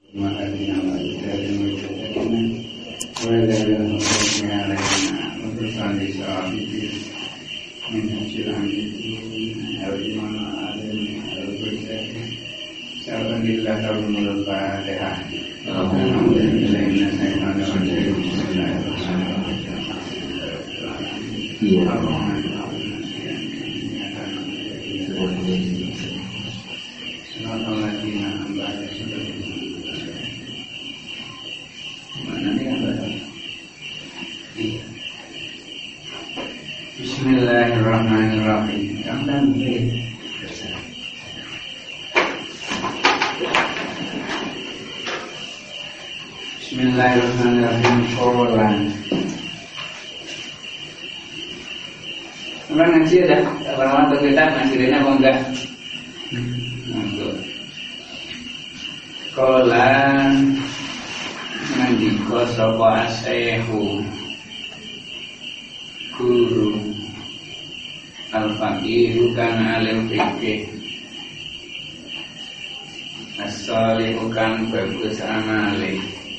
Makanya dari mujahidina walaupun mengalami urusan di saat itu menhasilkan itu harus mana ada harus berjaya. Alhamdulillah kalau menurut Fatihah. Alhamdulillah saya pada Bismillahirrahmanirrahim. Bismillahirrahmanirrahim. Kolan. Orang ngaji ada orang atau kita ngajiinnya apa enggak? Kolan ngandika sapa asyaihu guru al-faqihu kan alim fikih as-salihu kan bagus amali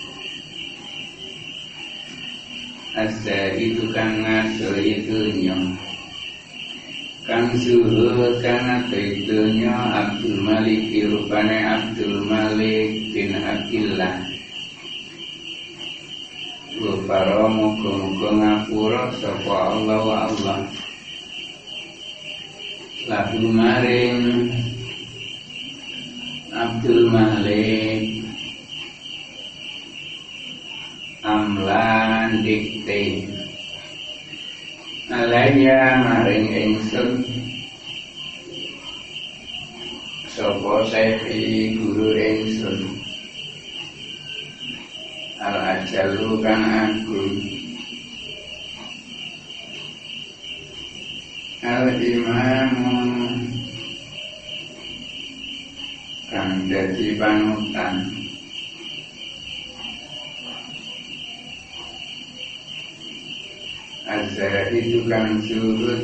az-zahidu kan ngadoi dunya kan zuhud kan ngadoi dunya Abdul Malik rupane Abdul Malik bin Abdillah Gufara muga-muga ngapura sapa Allah wa Allah lagu maring Abdul Malik amlan dikte alaya maring ingsun sapa saiki guru ingsun al-ajalu kan agung al-imamu kang dadi panutan az-zahidu kan zuhud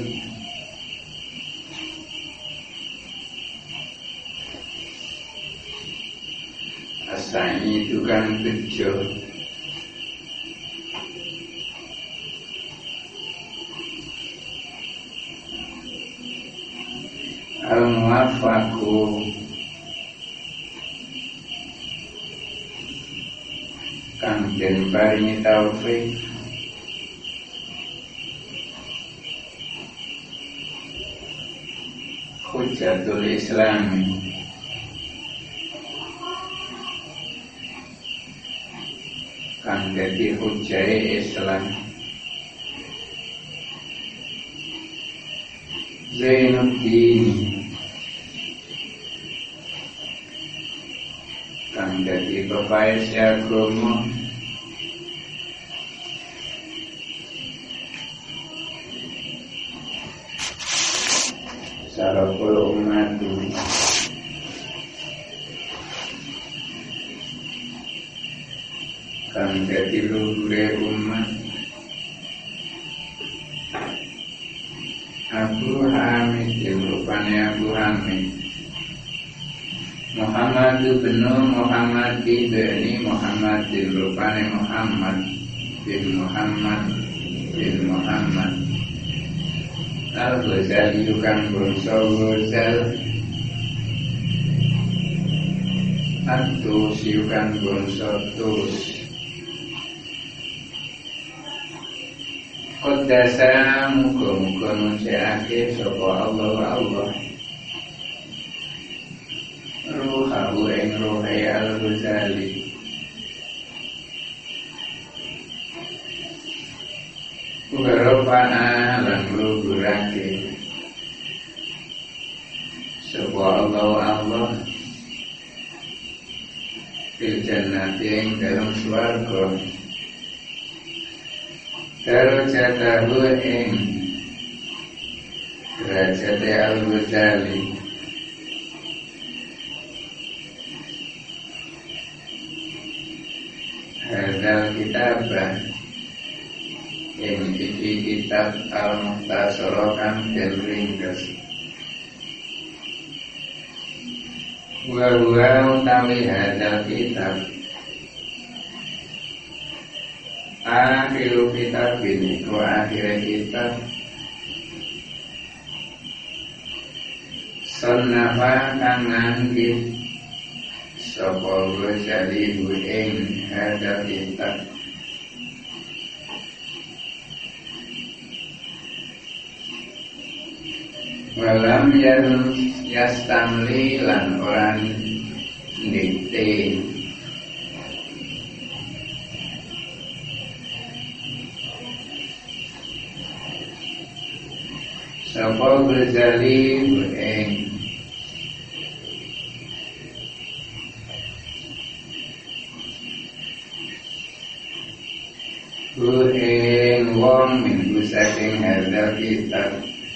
as-sa'idu kan bejo al-muwaffaqu kang den paringi taufik Hujatul Islami kang dadi hujjahe Islam Zainuddin kang dadi bapak agama sarapul umatu kang dadi luhure umat Abu Hamid rupane Abu Hamid Muhammad bin Muhammad bin Muhammad rupane Muhammad bin Muhammad bin Muhammad Al-Ghazali kan bangsa Ghazal At-Tusi kan bangsa Tus Qaddasa muga-muga nunciake sapa Allah ruhahu ing ruhe Al-Ghazali Ugarofana lan luhurake sapa Allah fil jannati ing dalam swarga darajatahu ing derajate Al-Ghazali hadal kitabah ing iki kitab Al-Mukhtasara kang den ringkes wa huwa utawi hadal kitab akhiru kitab ini wa akhir kitab sunnafa kang nganggit sapa Ghazali ing hadal kitab walam yastamli lan orang dikte sapa Ghazali ing wong minggu saking hadal kitab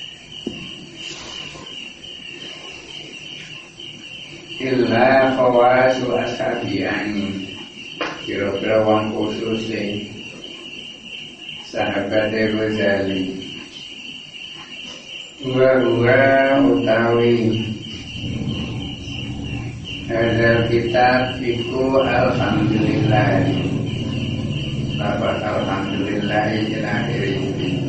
illa khawasu ashabi'ani kira-kira wong khususnya sahabat Ghazali wa utawi hadal kitab iku alhamdulillah bapak alhamdulillah ilahi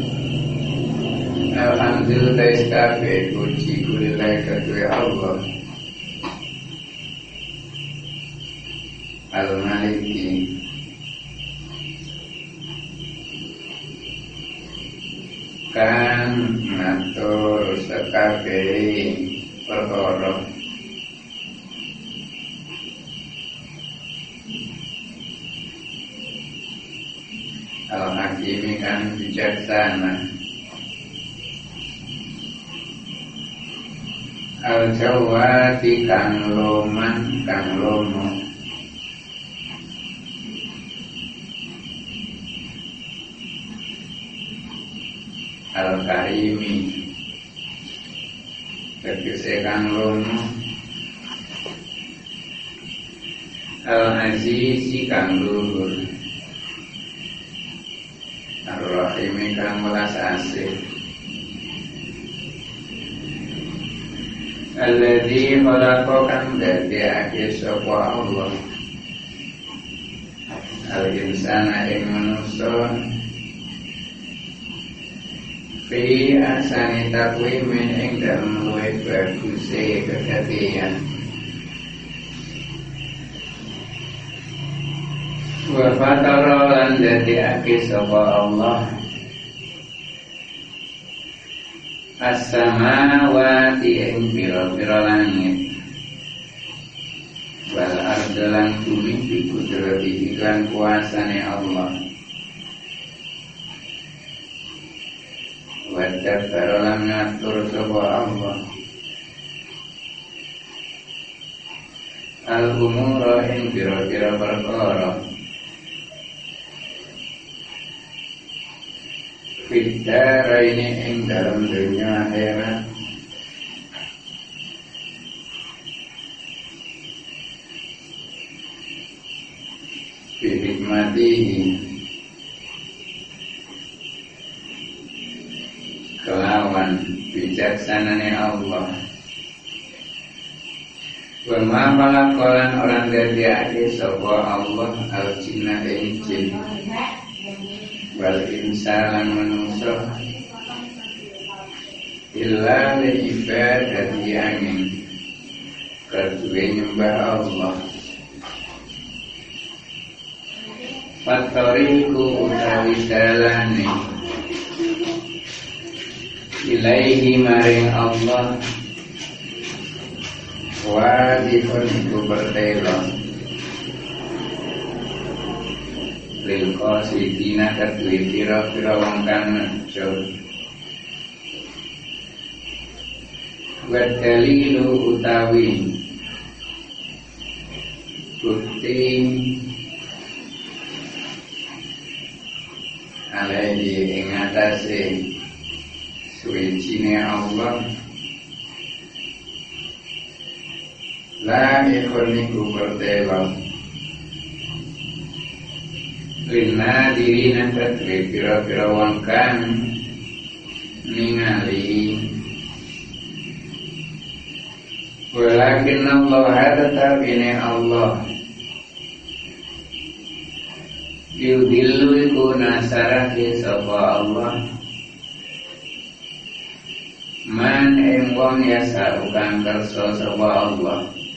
alhamdulillah iskabe puji kulillah kedua Allah Al-Maliki kan ngatur sekabeh perkara Al-Hakimi kan bijaksana Al-Jawati kan loman kan lomo Al-Karimi tegese kang lomo Al-Azizi kang luhur Ar-Rahimi kang welas asih Alladzi khalaqa kang dadekake sapa Allah Al-insana ing manusa fi asani takwimin ing dalem luwih baguse kedadian wa fatara lan dadekake sapa Allah as-samawati ing pira-pira langit wal arda lan bumi bikudrati lan kuasane Allah Wadah barolam ngatur sapa Allah Al-umura ing bira-bira perkara Fidara ini ing dalam dunia akhirat Bihikmatihi kelawan bijaksanane Allah wa ma khalaqalan orang dadekake sapa Allah al-jinna ing jin wal insan manusa illa li ibadati angin kedue nyembah Allah fatoriku utawi dalane ilaihi maring Allah wajibun iku bertelo lil qasidina kedue pira-pira wong kang nejo wa dalilu utawi bukti alaihi ing atase suwicine Allah la ikoniku bertelo lina dirina kedue pira-pira wong kang ningali Walakin Allah tetap ini Allah yudhillu iku nasarahi sapa Allah man ing wong yasa kang kersa sapa Allah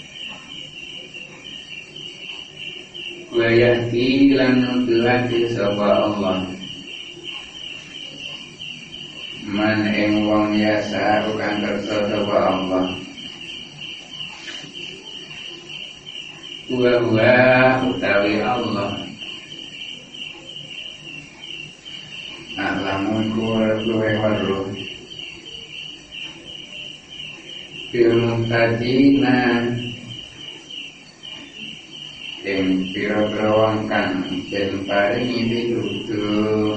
wa yahdi lan nuduhake sapa Allah man ing wong yasa kang kersa sapa Allah wa utawi Allah alamun luwe waruh Firmuktadina ing pira-pira wong kang den paringi pitutur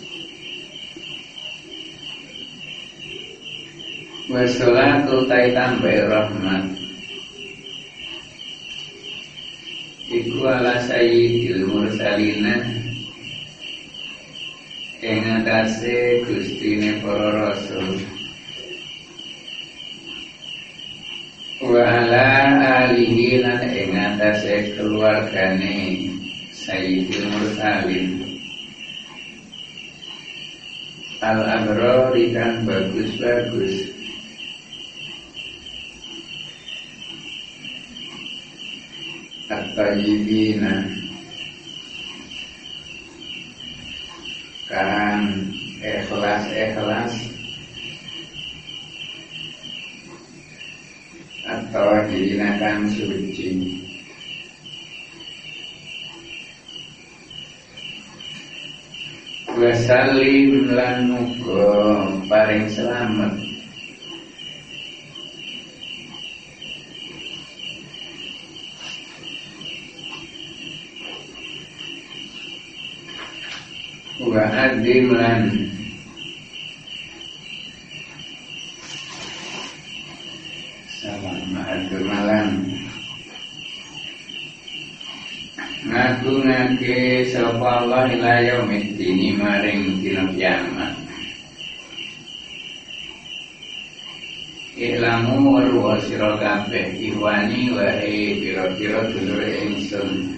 wassalatu tambai rahmat iku ala sayyidil mursalina ing atase gustine para rasul wa ala alihi lan ing atase keluargane sayyidil mursalin al abrar kan bagus-bagus at-tayyibina kan ikhlas atau digunakan suci wasalim lan muga paring selamat wa adim lan malam ngagungake sapa Allah ila yaumiddin maring dina kiamat ilamu wa sira kabeh iwani wae pira-pira dulur ingsun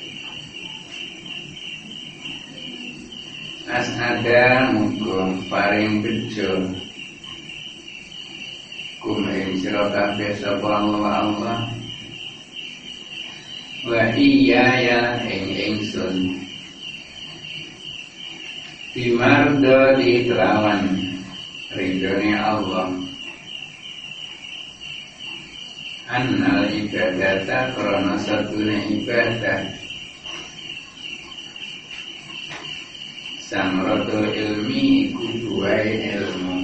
asada muga paring bejo kumain sira kabeh sapa Allah wa iya ya ingsun bimardo di kelawan ridhone Allah annal ibadata krana satune ibadah samratul ilmi kuduai ilmu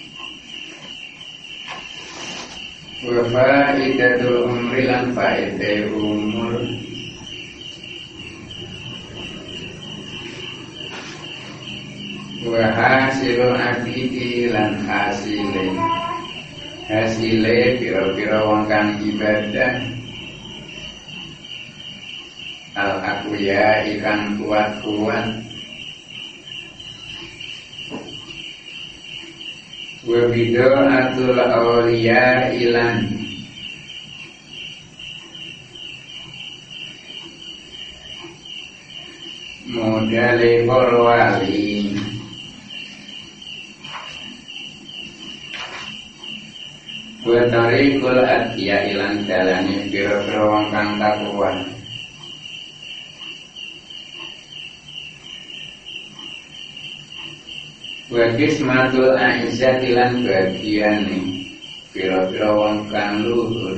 wa faidatul umri lan faedah umur wa hasilul akidi lan hasile pira-pira wong kang ibadah al aqwiya ikan kuat-kuat wa bid'atul awliya ilan modale para wali wa tariqul atqiya ilan dalane pira-pira wong kang takwa wa kismatul a'izzati lan bagiane pira-pira wong kang luhur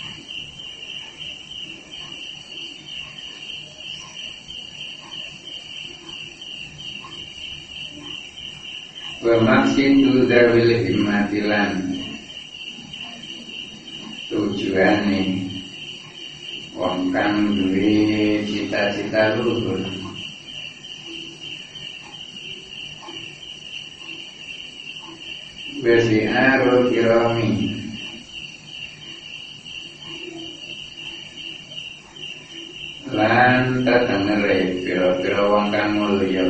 wa maqsidu dzawil himmatilan tujuane wong kang duwe cita-cita luhur bersiaru kirami lan tatangere pira-pira wong kang mulya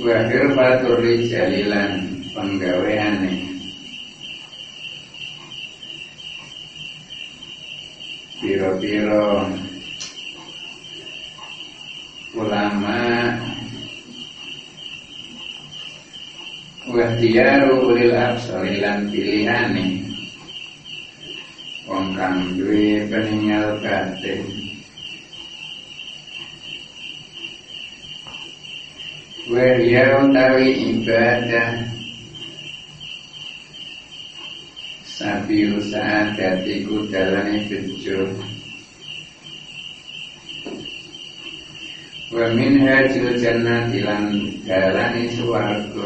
wa khirfatur rijalilan penggaweane piro-piro ulama wa tiyaru ulil absari lan pilihane wong kang duwe peninggal batin wa ya utawi ibadah sabilu sa'adatiku dalane bejo wa min hajil jannati lan dalane swarga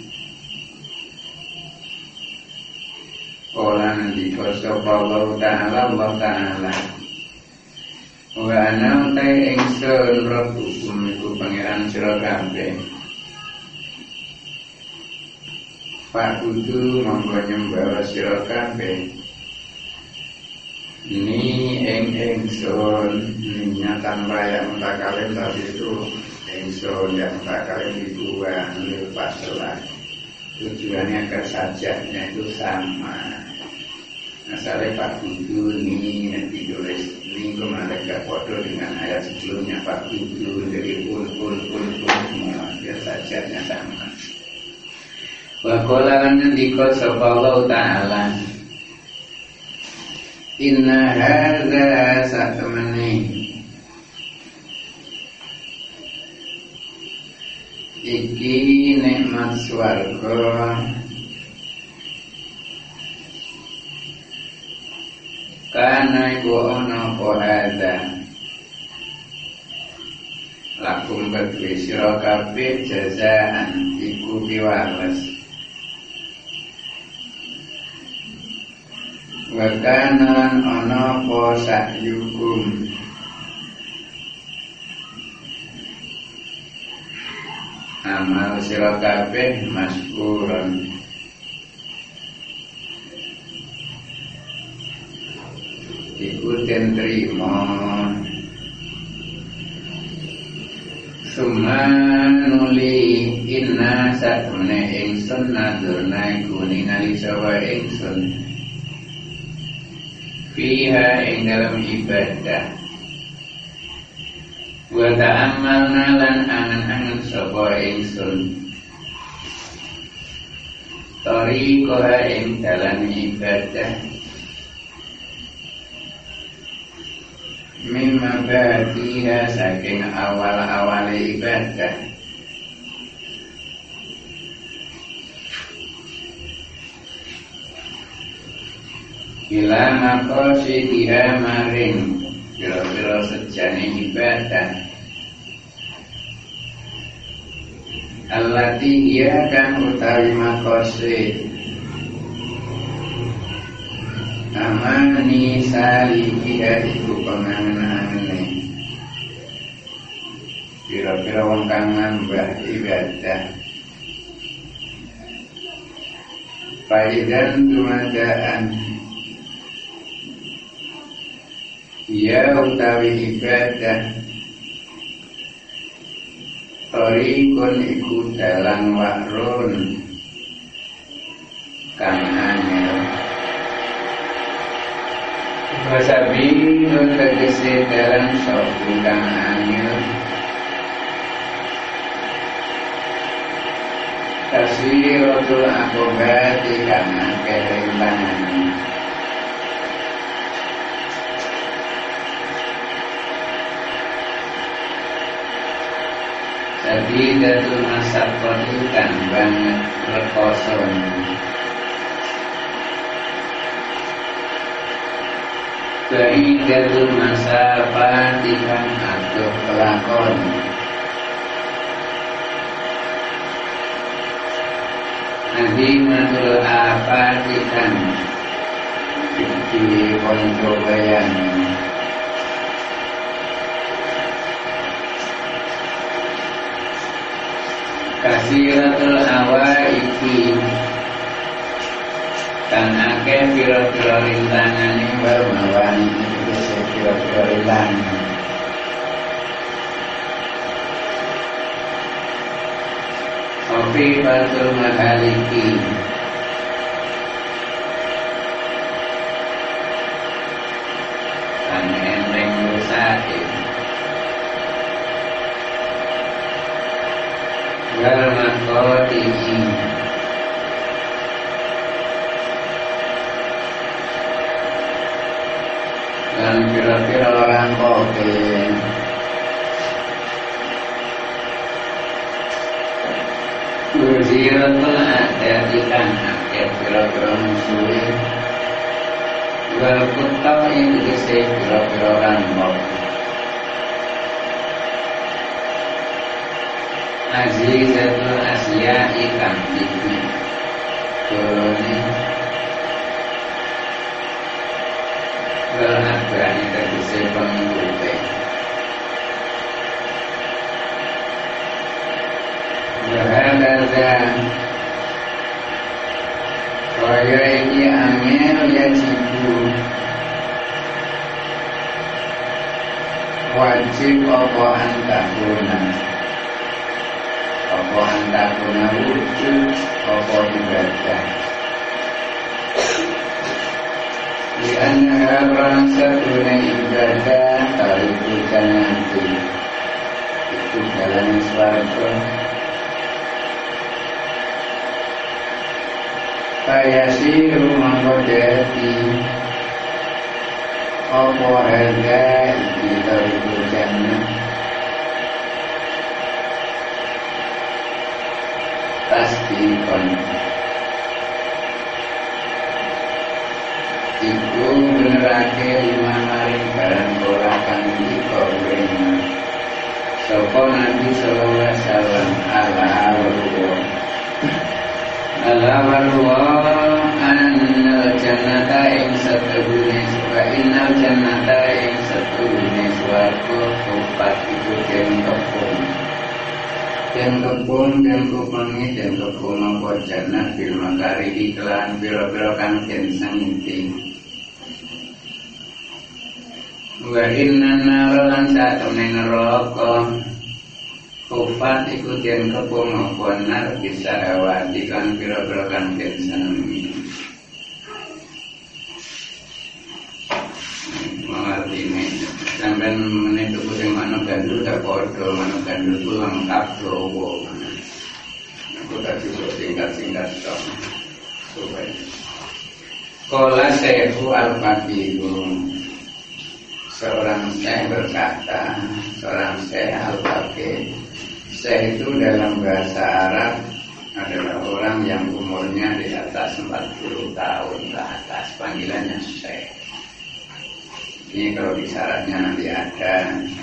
Ola nanti kosapa Allah Ta'ala wa ana utai ingsun rabbukum iku pangeran sira kabeh Pak kudu monggo nyembah sira kabeh ni ingsun niatan raya mutakalim tadi itu ingsun yang mutakalim dibuang lil pasalah tujuannya kesajahnya itu sama asalnya Pak kudu ni nanti tulis ini kemarin gak foto dengan ayat sebelumnya Pak kudu jadi pun semua dia sajahnya sama wa qala lan ngendika sapa Allah Ta'ala inna hadza satamani iki nikmat swarga kana iku ana apa hadza lakum kedue sira kabeh jazaan iku piwales wa kana lan ana apa sakyukum amal sira kabeh maskuron iku den trima sumanuli inna satune ingsun nadurna iku ningali sawa ingsun fiha ing dalam ibadah wa ta'ammalna lan angan-angan sapa ingsun tariqaha ing dalam ibadah mimma batiha saking awal-awal ibadah ila maqasidiha maring biro-biro sejane ibadah allati hiya kan utawi maqasid amani salihiha iku pengangan-angane biro-biro wong kang nambah ibadah faidan dumadaan ya utawi ibadah tariqun iku dalan wakrun kang anyel wasabilun tegese dalan sopu kang anyel kasiratul akobati kang akeh rintangan Sadidatul masaqqati kan banget rekoson Baidatul masafati kan aduh kelakon Adimatul afati kan di konco bayan Kasiratul awaiki kan akeh pira-pira rintangane warna-warni itu pira-pira rintangan Mafifatul mahaliki Kang enteng rusake Wal makotiji Dan kira-kira orang koke Wujiratul adatikan akhir kira-kira musuhi Wal kutau yang dikisih kira-kira rampok Azizatul asya ikan ini Doloni Wal abrani terkisih pengikutnya Wahadaza Kaya ini amil ya cipu Wajib apa antakuna Apa antakuna wujud Apa ibadah Di anha rasa tunai ibadah Tarifukan nanti Itu jalan suarga Fayasiru mangkodati Apa harga Kita itu jannah Tasdikon Iku benerake lima maring barang korakan Iko berima Sopo Nabi Sallallahu Alaihi Wasallam Ala Allah Al-awwal annal jannata ing satune wa innal jannata ing satune swarga opat iku den kebun den kebun apa jannah bil makari iklan pira-pira kang den sengiti wa inna naran satune neraka Kufat ikut yang kepung maupun nar bisa awatikan pira-pira kan kensanami mengerti ini sampai menentu kuting manuk gandul tak bodoh manuk gandul itu lengkap dowo aku tak cukup singkat-singkat supaya Kola Syekhu Al-Faqihu seorang syekh berkata seorang syekh Al-Faqih Syekh itu dalam bahasa Arab adalah orang yang umurnya di atas 40 tahun ke atas, panggilannya Syekh. Ini kalau di syaratnya nanti ada.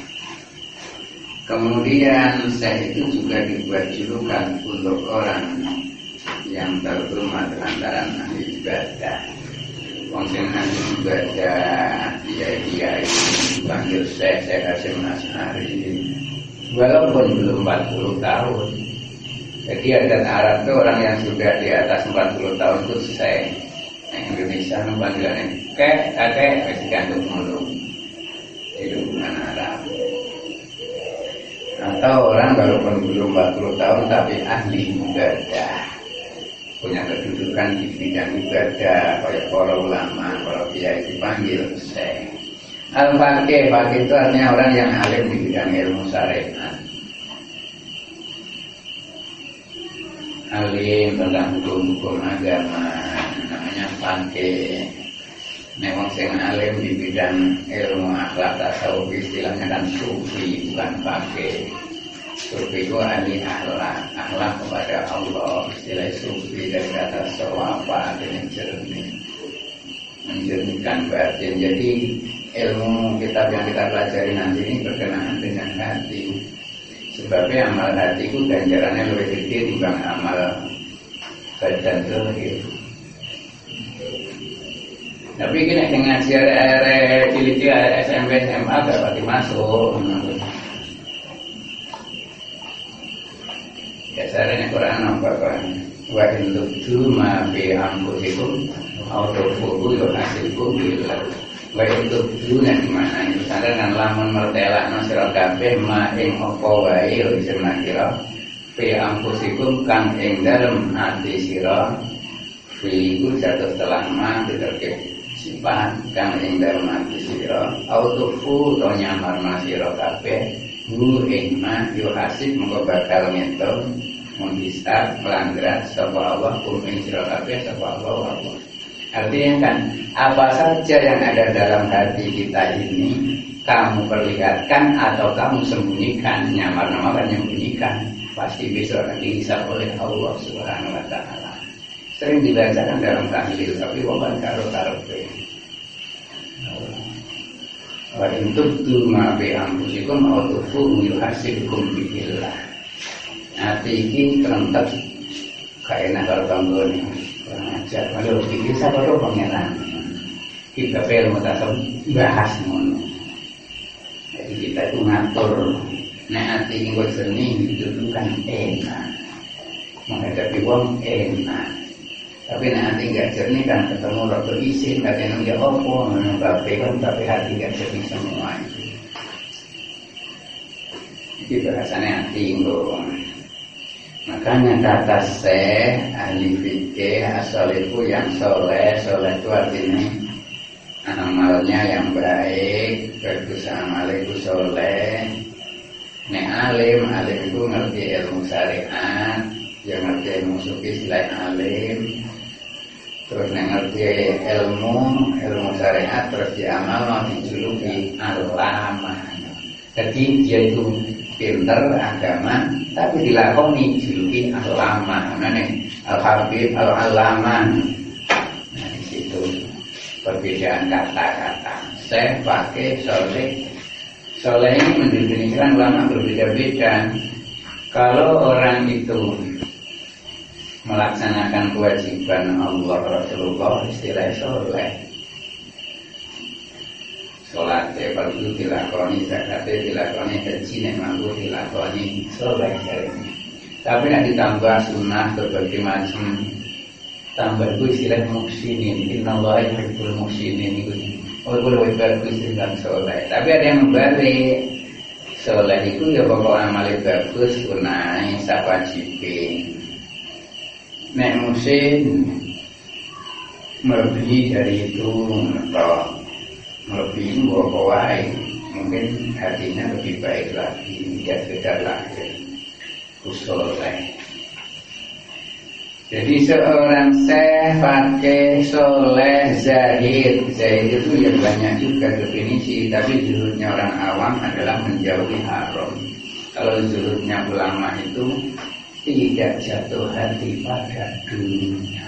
Kemudian Syekh itu juga dibuat julukan untuk orang yang terhormat antara ahli ibadah. Wong sing ahli ibadah, dia panggil Syekh Hasyim Asy'ari. Walaupun belum 40 tahun. Jadi adat Arab itu orang yang sudah di atas 40 tahun itu Syekh. Indonesia panggilannya kakek masih gantung mulut. Itu bukan Arab. Atau orang walaupun belum 40 tahun tapi ahli ibadah, punya kedudukan di bidang ibadah, kayak para ulama, para kiai dipanggil Syekh. Al-Faqih, Faqih itu artinya orang yang alim di bidang ilmu syariat. Alim tentang hukum-hukum agama, namanya Faqih. Memang sing alim di bidang ilmu akhlak tasawuf istilahnya kan sufi, bukan Faqih. Sufi itu ahli akhlak kepada Allah. Istilah sufi dari kata sawapa dengan jernih, menjernihkan batin. Jadi ilmu kitab yang kita pelajari nanti ini berkenaan dengan hati. Sebabnya amal hati itu ganjarannya lebih gede dibanding amal badan zahir. Tapi kini dengan ngaji cilik SMP SMA gak pasti masuk. Biasanya Quran nampak kan. Wa in tubdu ma bi anfusikum aw tukhfuhu yuhasibkum billah. Wa in tubdu nek mana misalnya kan lamun mertelakno sira kabeh ma ing apa wae bisa nakira fi ampusikum kang ing dalem ati sira fi iku jatuh selama diterke sifat kang ing dalem ati sira autofu to nyamar sira kabeh hu ing ma yo hasib mengko bakal ngetok menghisab melanggar sapa Allah ing sira kabeh sapa Allah. Artinya kan apa saja yang ada dalam hati kita ini kamu perlihatkan atau kamu sembunyikan, nyamar nama kan menyembunyikan, pasti besok akan dihisab oleh Allah Subhanahu wa taala. Sering dibacakan dalam tahlil tapi waban karo-karope. Wa in tubdu ma fi anfusikum aw tukhfuhu yuhasibkum billah. Ati iki kerentek kaenak karo tanggone. Ajar kalau bisa baru pangeran kita ilmu tasawuf bahas ngono. Jadi kita itu ngatur nek ati inggo seni itu kan enak menghadapi wong enak, tapi nek ati enggak jernih kan ketemu rada isin gak enak ya opo ngono kabeh kan tapi hati enggak jernih semua itu bahasanya ati inggo. Makanya kata Syekh ahli fikih asalifu yang soleh itu artinya amalnya yang baik, bagus amalnya itu soleh. Nek alim itu ngerti ilmu syariat, yang ngerti ilmu sufi selain alim. Terus nek ngerti ilmu syariat terus diamal mau dijuluki alama. Jadi dia itu pinter agama tapi dilakoni juluki alama, namanya al-habib al-alama. Nah di situ perbedaan kata-kata. Saya pakai soleh ini mendefinisikan ulama berbeda-beda. Kalau orang itu melaksanakan kewajiban Allah Rasulullah istilahnya soleh. Sholat fardu dilakoni, zakat dilakoni, haji nek mampu dilakoni, soleh ini. Tapi nak ditambah sunnah berbagai macam, tambah itu istilah muhsinin. Innallaha yuhibbul muhsinin itu. Oh, lebih bagus dengan soleh. Tapi ada yang membalik. Soleh itu ya pokok amalnya bagus, sunai, sawajibin. Nek muhsin melebihi dari itu, atau lebih wae mungkin hatinya lebih baik lagi, dia sudah lahir soleh. Jadi seorang syekh pakai soleh zahid itu ya banyak juga definisi, tapi zuhudnya orang awam adalah menjauhi haram. Kalau zuhudnya ulama itu tidak jatuh hati pada dunia.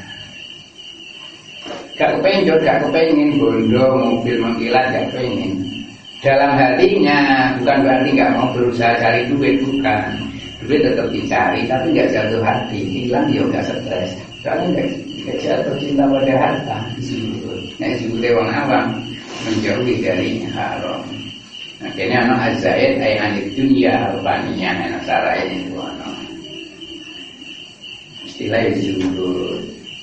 Gak kepengen bondo, mobil mengkilat, gak pengen. Dalam hatinya, bukan berarti gak mau berusaha cari duit, bukan. Duit tetap dicari, tapi gak jatuh hati. Hilang ya gak stres. Soalnya gak jatuh cinta pada harta. Nah disebut orang awam menjauhi dari haram. Nah ini anak azaid, anit dunia albaniyah, anak sarai ini. Istilahnya zuhud.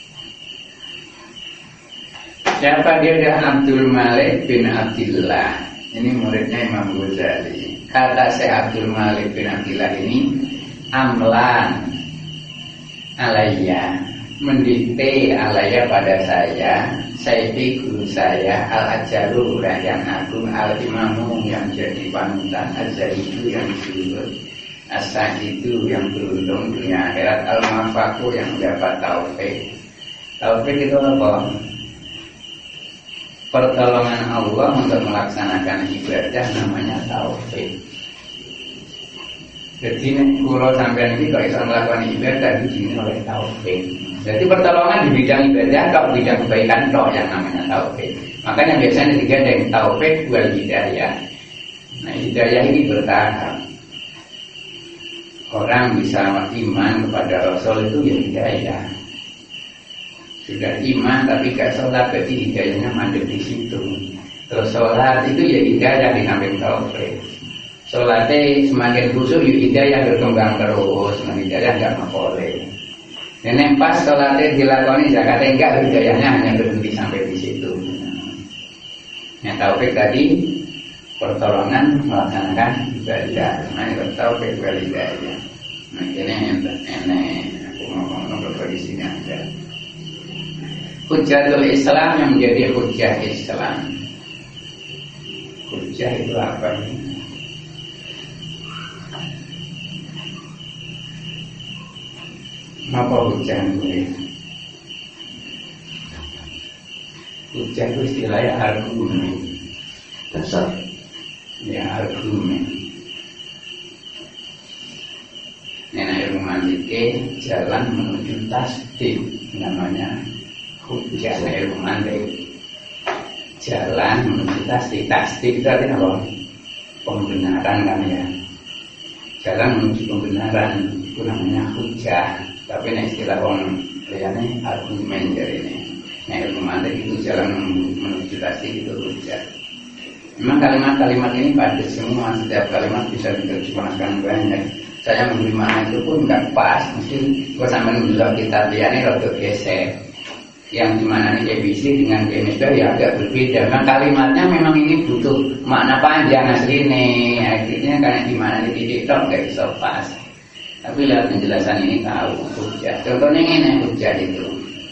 Siapa dia? Dia Abdul Malik bin Abdillah. Ini muridnya Imam Ghazali. Kata Syekh Abdul Malik bin Abdillah ini amlan alaiya, mendikte alaiya pada saya Sayyidi guru saya al-ajaru yang agung, al-imamu yang jadi panutan, az-zahidu yang zuhud, as-sa'idu yang beruntung dunia akhirat, al-mafaku yang dapat taufik. Taufik itu apa? Pertolongan Allah untuk melaksanakan ibadah namanya taufik. Jadi kalau sampai ini kalau bisa melakukan ibadah diizinkan oleh taufik. Jadi pertolongan di bidang ibadah, kalau bidang kebaikan toh yang namanya taufik. Makanya biasanya digandeng taufik wal hidayah. Nah hidayah ini bertahap. Orang bisa iman kepada Rasul itu ya hidayah. Sudah iman tapi gak sholat, berarti hidayahnya mandek di situ. Terus sholat itu ya hidayah di samping taufik. Sholatnya semakin khusyuk ya hidayah berkembang terus. Nah hidayah gak boleh. Nenek pas sholatnya dilakoni zakatnya enggak, hidayahnya hanya berhenti sampai di situ. Yang taufik tadi pertolongan melaksanakan ibadah. Namanya taufik wal hidayah. Nah ini aku ngomong di sini ada. Hujatul Islam yang menjadi hujah Islam. Hujah itu apa? Apa hujah itu? Hujah itu istilahnya argumen. Dasar. Ya argumen. Nenek ilmu mantik jalan menuju tasdik namanya hujah ilmu mantik. Jalan menuju tasdik. Tasdik itu artinya apa? Pembenaran kan ya. Jalan menuju pembenaran itu namanya hujah. Tapi ini istilah orang liane argumen jadi ini. Nah ilmu mantik itu jalan menuju tasdik itu hujah. Memang kalimat-kalimat ini padat semua, setiap kalimat bisa diterjemahkan banyak. Saya memberi makna itu pun nggak pas, mesti gue sampai nunjuk kitab dia ini rada gesek. Yang dimana ini ABC dengan MSB ya agak berbeda. Memang kalimatnya memang ini butuh makna panjang asli nih. Akhirnya karena dimana ini titik top nggak bisa pas. Tapi lewat penjelasan ini tahu hujah. Contohnya ini hujah itu.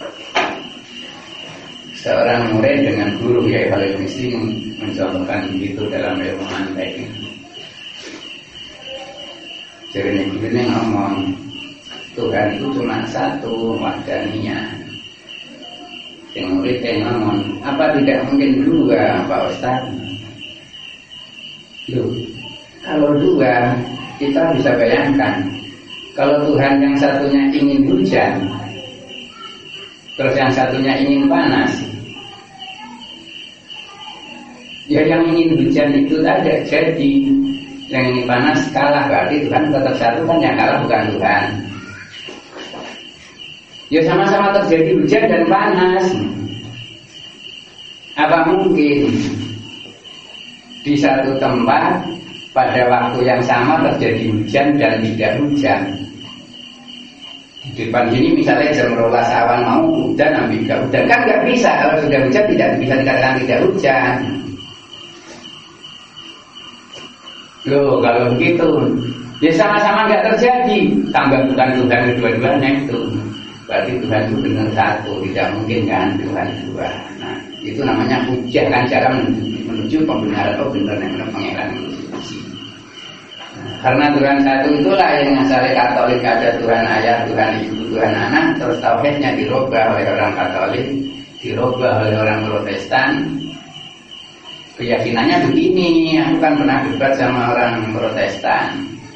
Seorang murid dengan guru ya paling mesti mencontohkan begitu dalam ilmu mantik. Jadi ini ngomong Tuhan itu cuma satu wahdaniyah. Yang murid ngomong apa tidak mungkin dua Pak Ustaz? Loh, kalau dua kita bisa bayangkan kalau Tuhan yang satunya ingin hujan, terus yang satunya ingin panas. Ya yang ingin hujan itu ada jadi, yang ingin panas kalah, berarti Tuhan tetap satu kan, yang kalah bukan Tuhan. Ya sama-sama terjadi hujan dan panas. Apa mungkin di satu tempat pada waktu yang sama terjadi hujan dan tidak hujan? Di depan sini misalnya jam 12 awan mau hujan, ambil gak hujan, kan nggak bisa. Kalau sudah hujan tidak bisa dikatakan tidak hujan. Loh kalau begitu ya sama-sama nggak terjadi, tambah bukan Tuhan kedua-duanya itu. Berarti Tuhan itu benar satu, tidak mungkin kan Tuhan dua. Nah itu namanya hujah kan, cara menuju pembenaran. Oh benar yang pengelan menuju. Karena Tuhan satu itulah yang asalnya Katolik ada Tuhan Ayah, Tuhan Ibu, Tuhan Anak. Terus tauhidnya dirubah oleh orang Katolik, dirubah oleh orang Protestan. Keyakinannya begini, aku kan pernah debat sama orang Protestan.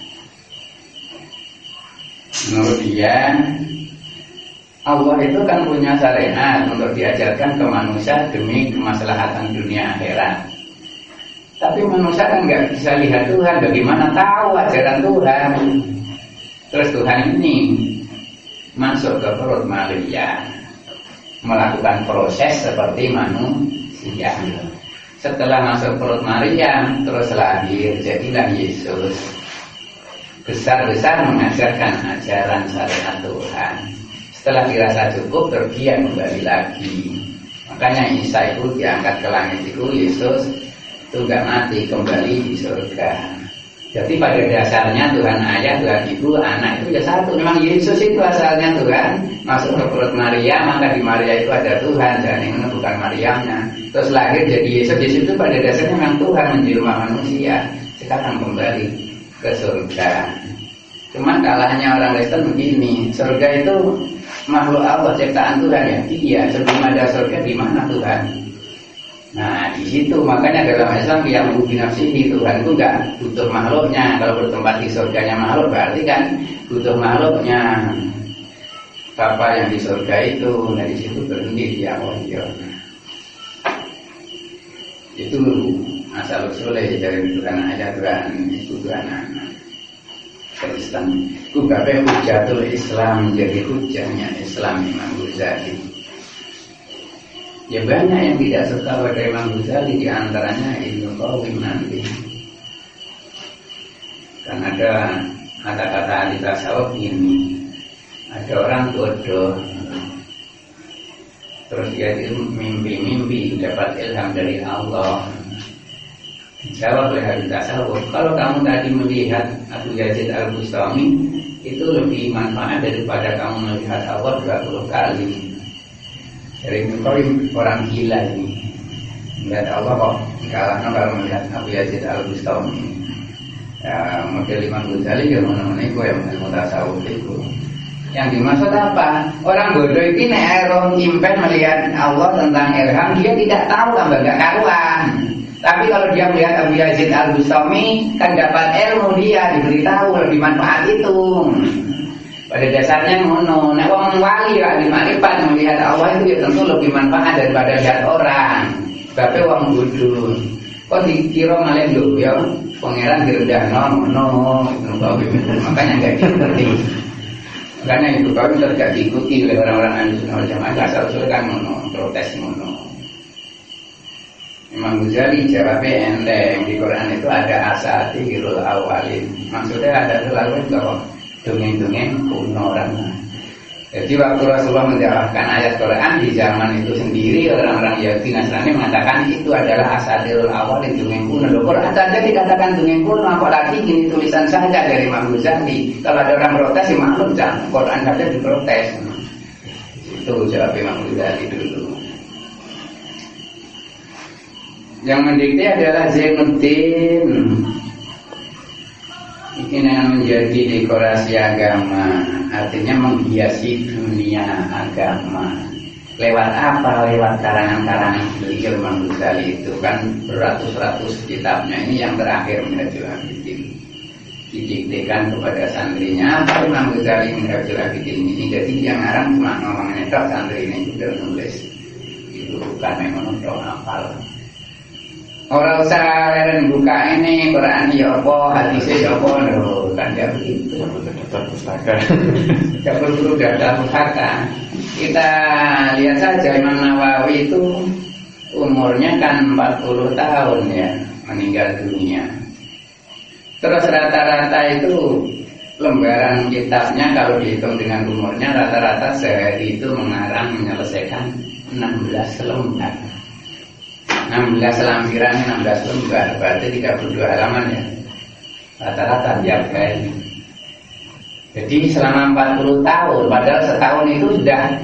Menurut dia, Allah itu kan punya syariat untuk diajarkan ke manusia demi kemaslahatan dunia akhirat. Tapi manusia kan nggak bisa lihat Tuhan, bagaimana tahu ajaran Tuhan? Terus Tuhan ini masuk ke perut Maria, melakukan proses seperti manusia. Setelah masuk perut Maria, terus lahir, jadilah Yesus. Besar-besar mengajarkan ajaran syariat Tuhan. Setelah dirasa cukup, dia kembali lagi. Makanya Isa itu diangkat ke langit itu, Yesus itu gak mati, kembali di surga. Jadi pada dasarnya Tuhan Ayah, Tuhan Ibu, Anak itu ya satu. Memang Yesus itu asalnya Tuhan, masuk ke perut Maria, maka di Maria itu ada Tuhan, dan ini bukan Mariamnya. Terus lahir jadi Yesus. Yesus itu pada dasarnya memang Tuhan menjelma manusia. Sekarang kembali ke surga. Cuma kalahnya orang Kristen begini, surga itu makhluk Allah, ciptaan Tuhan ya. Iya, sebelum ada surga di mana Tuhan? Nah di situ makanya dalam Islam yang nafsihi, Tuhan itu nggak butuh makhluknya. Kalau bertempat di surganya makhluk berarti kan butuh makhluknya. Bapa yang di surga itu, nah di situ berhenti di awal ya. Itu asal usulnya dari Tuhan Ayah, Tuhan Ibu, Tuhan Anak. Kristen. Kubabnya hujatul Islam, jadi hujahnya Islam Imam Ghazali. Ya banyak yang tidak suka pada Imam Ghazali, di antaranya Ibnu Qawim nanti. Kan ada kata-kata ahli tasawuf ini, ada orang bodoh, terus dia itu mimpi-mimpi dapat ilham dari Allah. Dijawab oleh ahli tasawuf, kalau kamu tadi melihat Abu Yazid Al-Bustami, itu lebih manfaat daripada kamu melihat Allah 20 kali. Dari orang gila ini melihat Allah kok kalahnya kalau melihat Abu Yazid Al-Bustami. Ya, model Imam Ghazali ya mana-mana itu yang mutasawuf itu. Yang dimaksud apa? Orang bodoh ini nek orang impen melihat Allah tentang ilham, dia tidak tahu tambah gak karuan. Tapi kalau dia melihat Abu Yazid Al-Bustami kan dapat ilmu, dia diberitahu lebih manfaat itu. Pada dasarnya ngono. Nek wong wali ahli makrifat melihat Allah itu ya tentu lebih manfaat daripada lihat orang. Tapi wong bodoh kok dikira malah lho ya pangeran direndahno ngono. Makanya enggak diikuti. Karena itu kami tidak diikuti oleh orang-orang ahli sunnah wal jamaah. Asal-usul kan ngono, protes ngono. Imam Ghazali jawabnya enteng. Di Quran itu ada asatirul awalin. Maksudnya ada selalu bahwa dongeng-dongeng kuno orang. Jadi waktu Rasulullah menjawabkan ayat Quran di zaman itu sendiri, orang-orang Yahudi Nasrani mengatakan itu adalah asatirul awalin, dongeng kuno. Loh, Quran saja dikatakan dongeng kuno, apalagi gini tulisan saja dari Imam Ghazali. Kalau ada orang protes, ya maklum jangan. Quran saja diprotes. Itu jawab Imam Ghazali dulu. Yang mendikte adalah Zainuddin. Ini yang menjadi dekorasi agama, artinya menghiasi dunia agama. Lewat apa? Lewat karangan-karangan beliau Imam Ghazali itu kan beratus-ratus kitabnya. Ini yang terakhir Minhajul Abidin, didiktekan kepada santrinya. Apa Imam Ghazali Minhajul Abidin ini? Jadi yang ngarang cuma ngomongin itu, santri ini juga nulis. Itu bukan memang untuk hafal. Orang usah leren buka ini Quran ya apa, hadisnya ya apa, kan ya begitu. Daftar pustaka. Tidak perlu daftar pustaka. Kita lihat saja Imam Nawawi itu umurnya kan 40 tahun ya meninggal dunia. Terus rata-rata itu lembaran kitabnya kalau dihitung dengan umurnya rata-rata sehari itu mengarang menyelesaikan 16 lembar. 16 lampiran 16 lembar, berarti 32 halaman ya. Rata-rata tiap hari. Jadi selama 40 tahun, padahal setahun itu sudah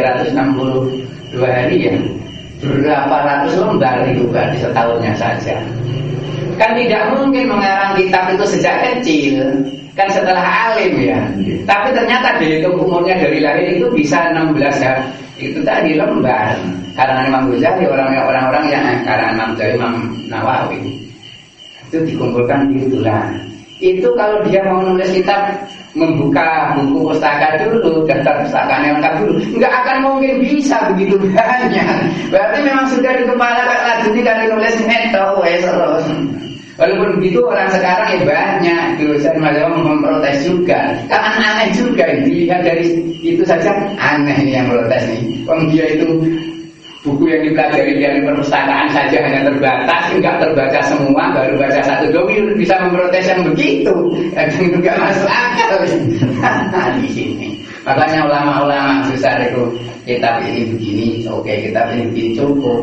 362 hari ya. Berapa ratus lembar itu berarti setahunnya saja. Kan tidak mungkin mengarang kitab itu sejak kecil, kan setelah alim ya. Tapi ternyata dihitung umurnya dari lahir itu bisa 16 ya. Itu tadi lembar. Karena Imam Ghazali orang-orang yang karena Imam Ghazali, Imam Nawawi itu dikumpulkan gitulah. Itu kalau dia mau nulis kitab membuka buku pustaka dulu, daftar pustakanya lengkap dulu, nggak akan mungkin bisa begitu banyak. Berarti memang sudah di kepala Pak Laduni kan nulis neto terus. Walaupun begitu orang sekarang ya banyak dosen mahasiswa memprotes juga. Kan aneh juga dilihat dari itu saja aneh yang protes nih. Wong dia itu buku yang dipelajari dari perpustakaan saja hanya terbatas, enggak terbaca semua, baru baca satu dua bisa memprotes yang begitu. Itu enggak masuk akal. Di sini. Makanya ulama-ulama susah itu kitab ini begini, oke kitab ini begini cukup.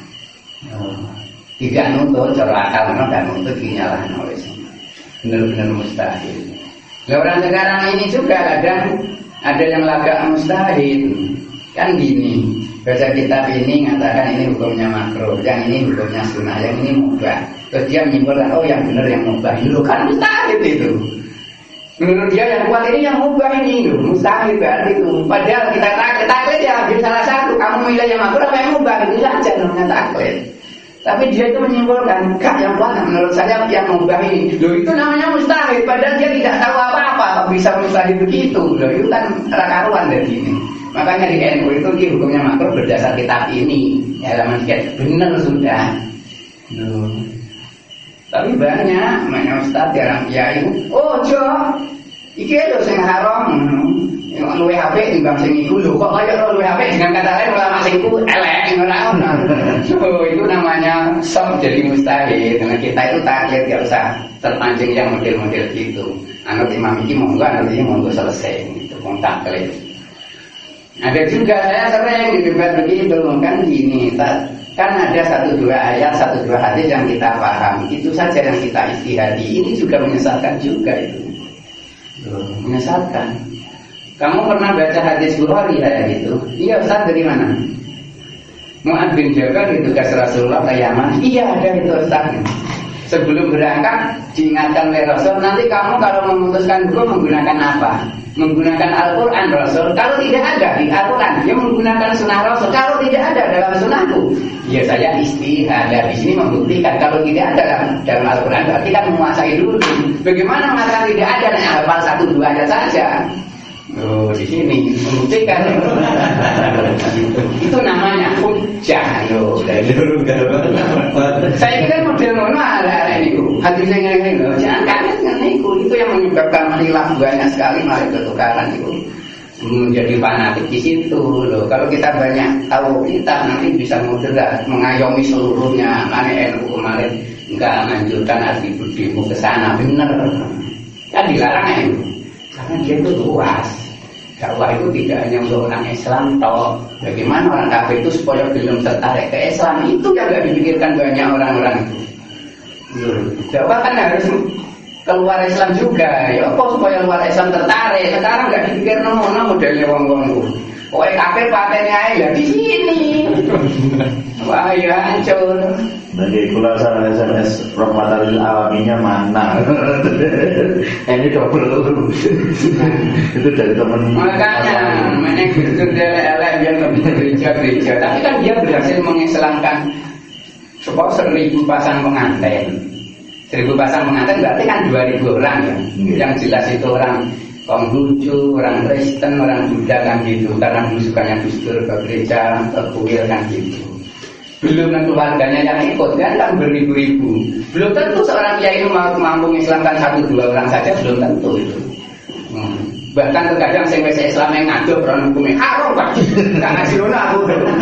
Tidak nuntut cara akal, dan nuntut dinyalah nulis. Benar-benar mustahil. Nah, orang sekarang ini juga ada yang lagak mustahil. Kan gini, baca kitab ini mengatakan ini hukumnya makruh, yang ini hukumnya sunnah, yang ini mubah. Terus dia menyimpulkan, oh yang benar yang mubah. Itu kan mustahil itu. Menurut dia yang kuat ini yang mubah ini loh, mustahil berarti itu. Padahal kita taklid ya ambil salah satu. Kamu milih yang makruh apa yang mubah, itu saja namanya taklid. Tapi dia itu menyimpulkan, kak yang kuat menurut saya yang mubah ini. Loh itu namanya mustahil, padahal dia tidak tahu apa-apa, bisa mustahil begitu. Loh itu kan rakaruan dari ini. Makanya di NU itu di hukumnya makruh berdasar kitab ini. Ya halaman sekian, benar sudah. Loh. Tapi banyak, namanya ustaz, jarang kiai. Oh jo, iki lho sing haram. Luwe HP timbang sing iku lho, kok kaya luwe HP dengan kata lain ulama sing iku elek ora ono. So, itu namanya sok jadi mustahil. Dengan kita itu taklid enggak usah terpancing yang model-model gitu. Anut imam iki monggo, anut iki monggo selesai gitu, wong taklid. Ada juga saya sering didebat begitu, kan gini, kan ada 1-2 ayat, 1-2 hadis yang kita paham, itu saja yang kita ijtihadi. Ini juga menyesatkan juga itu. Menyesatkan. Kamu pernah baca hadis Bukhari kayak gitu? Iya Ustaz, dari mana? Mu'ad bin Jabal ditugas Rasulullah ke Yaman. Iya ada itu Ustaz. Sebelum berangkat diingatkan oleh Rasul, nanti kamu kalau memutuskan dulu menggunakan apa? Menggunakan Al-Quran Rasul. Kalau tidak ada di Al-Quran, ya menggunakan sunnah Rasul. Kalau tidak ada dalam sunnahku, ya saya istihadah. Di sini membuktikan kalau tidak ada dalam Al-Quran berarti kan menguasai dulu. Bagaimana masa tidak ada dan hafal 1-2 aja saja? Oh, di sini membuktikan. Itu namanya hujjah. Saya kira model ngono ala niku. Hadis yang ngene lho, jangan kaget dengan niku. Itu yang menyebabkan khilaf banyak sekali mari ketukaran itu. Menjadi fanatik di situ loh. Kalau kita banyak tahu kita nanti bisa moderat, mengayomi seluruhnya. Mana NU kemarin enggak menganjurkan atribut-demo ke sana, benar. Kan dilarang itu. Karena dia itu luas. Dakwah itu tidak hanya untuk orang Islam toh. Bagaimana orang kafir itu supaya belum tertarik ke Islam, itu yang tidak dipikirkan banyak orang-orang itu. Dakwah kan harus keluar Islam juga. Ya kok supaya luar Islam tertarik? Sekarang nggak dipikir nono modelnya wong-wong itu. Pokoknya kafir patennya ya di sini. Wah ya hancur. Bagi kula salah SMS rahmatan lil alaminya mana? Ini double. Itu dari teman. Makanya manajer DLL yang lebih gereja-gereja, tapi kan dia berhasil mengislamkan 1000 pasang pengantin. 1000 pasang pengantin berarti kan 2000 orang ya. Yang jelas itu orang Konghucu, orang Kristen, orang Buddha kan gitu. Karena belusukannya Gus Dur ke gereja, ke kuil kan gitu. Belum tentu warganya yang ikut kan beribu-ribu. Belum tentu seorang kiai itu mampu mengislamkan 1-2 orang saja, belum tentu itu. Bahkan terkadang saya wis Islam yang ngadu orang hukumnya haram Pak. Karena sirono aku.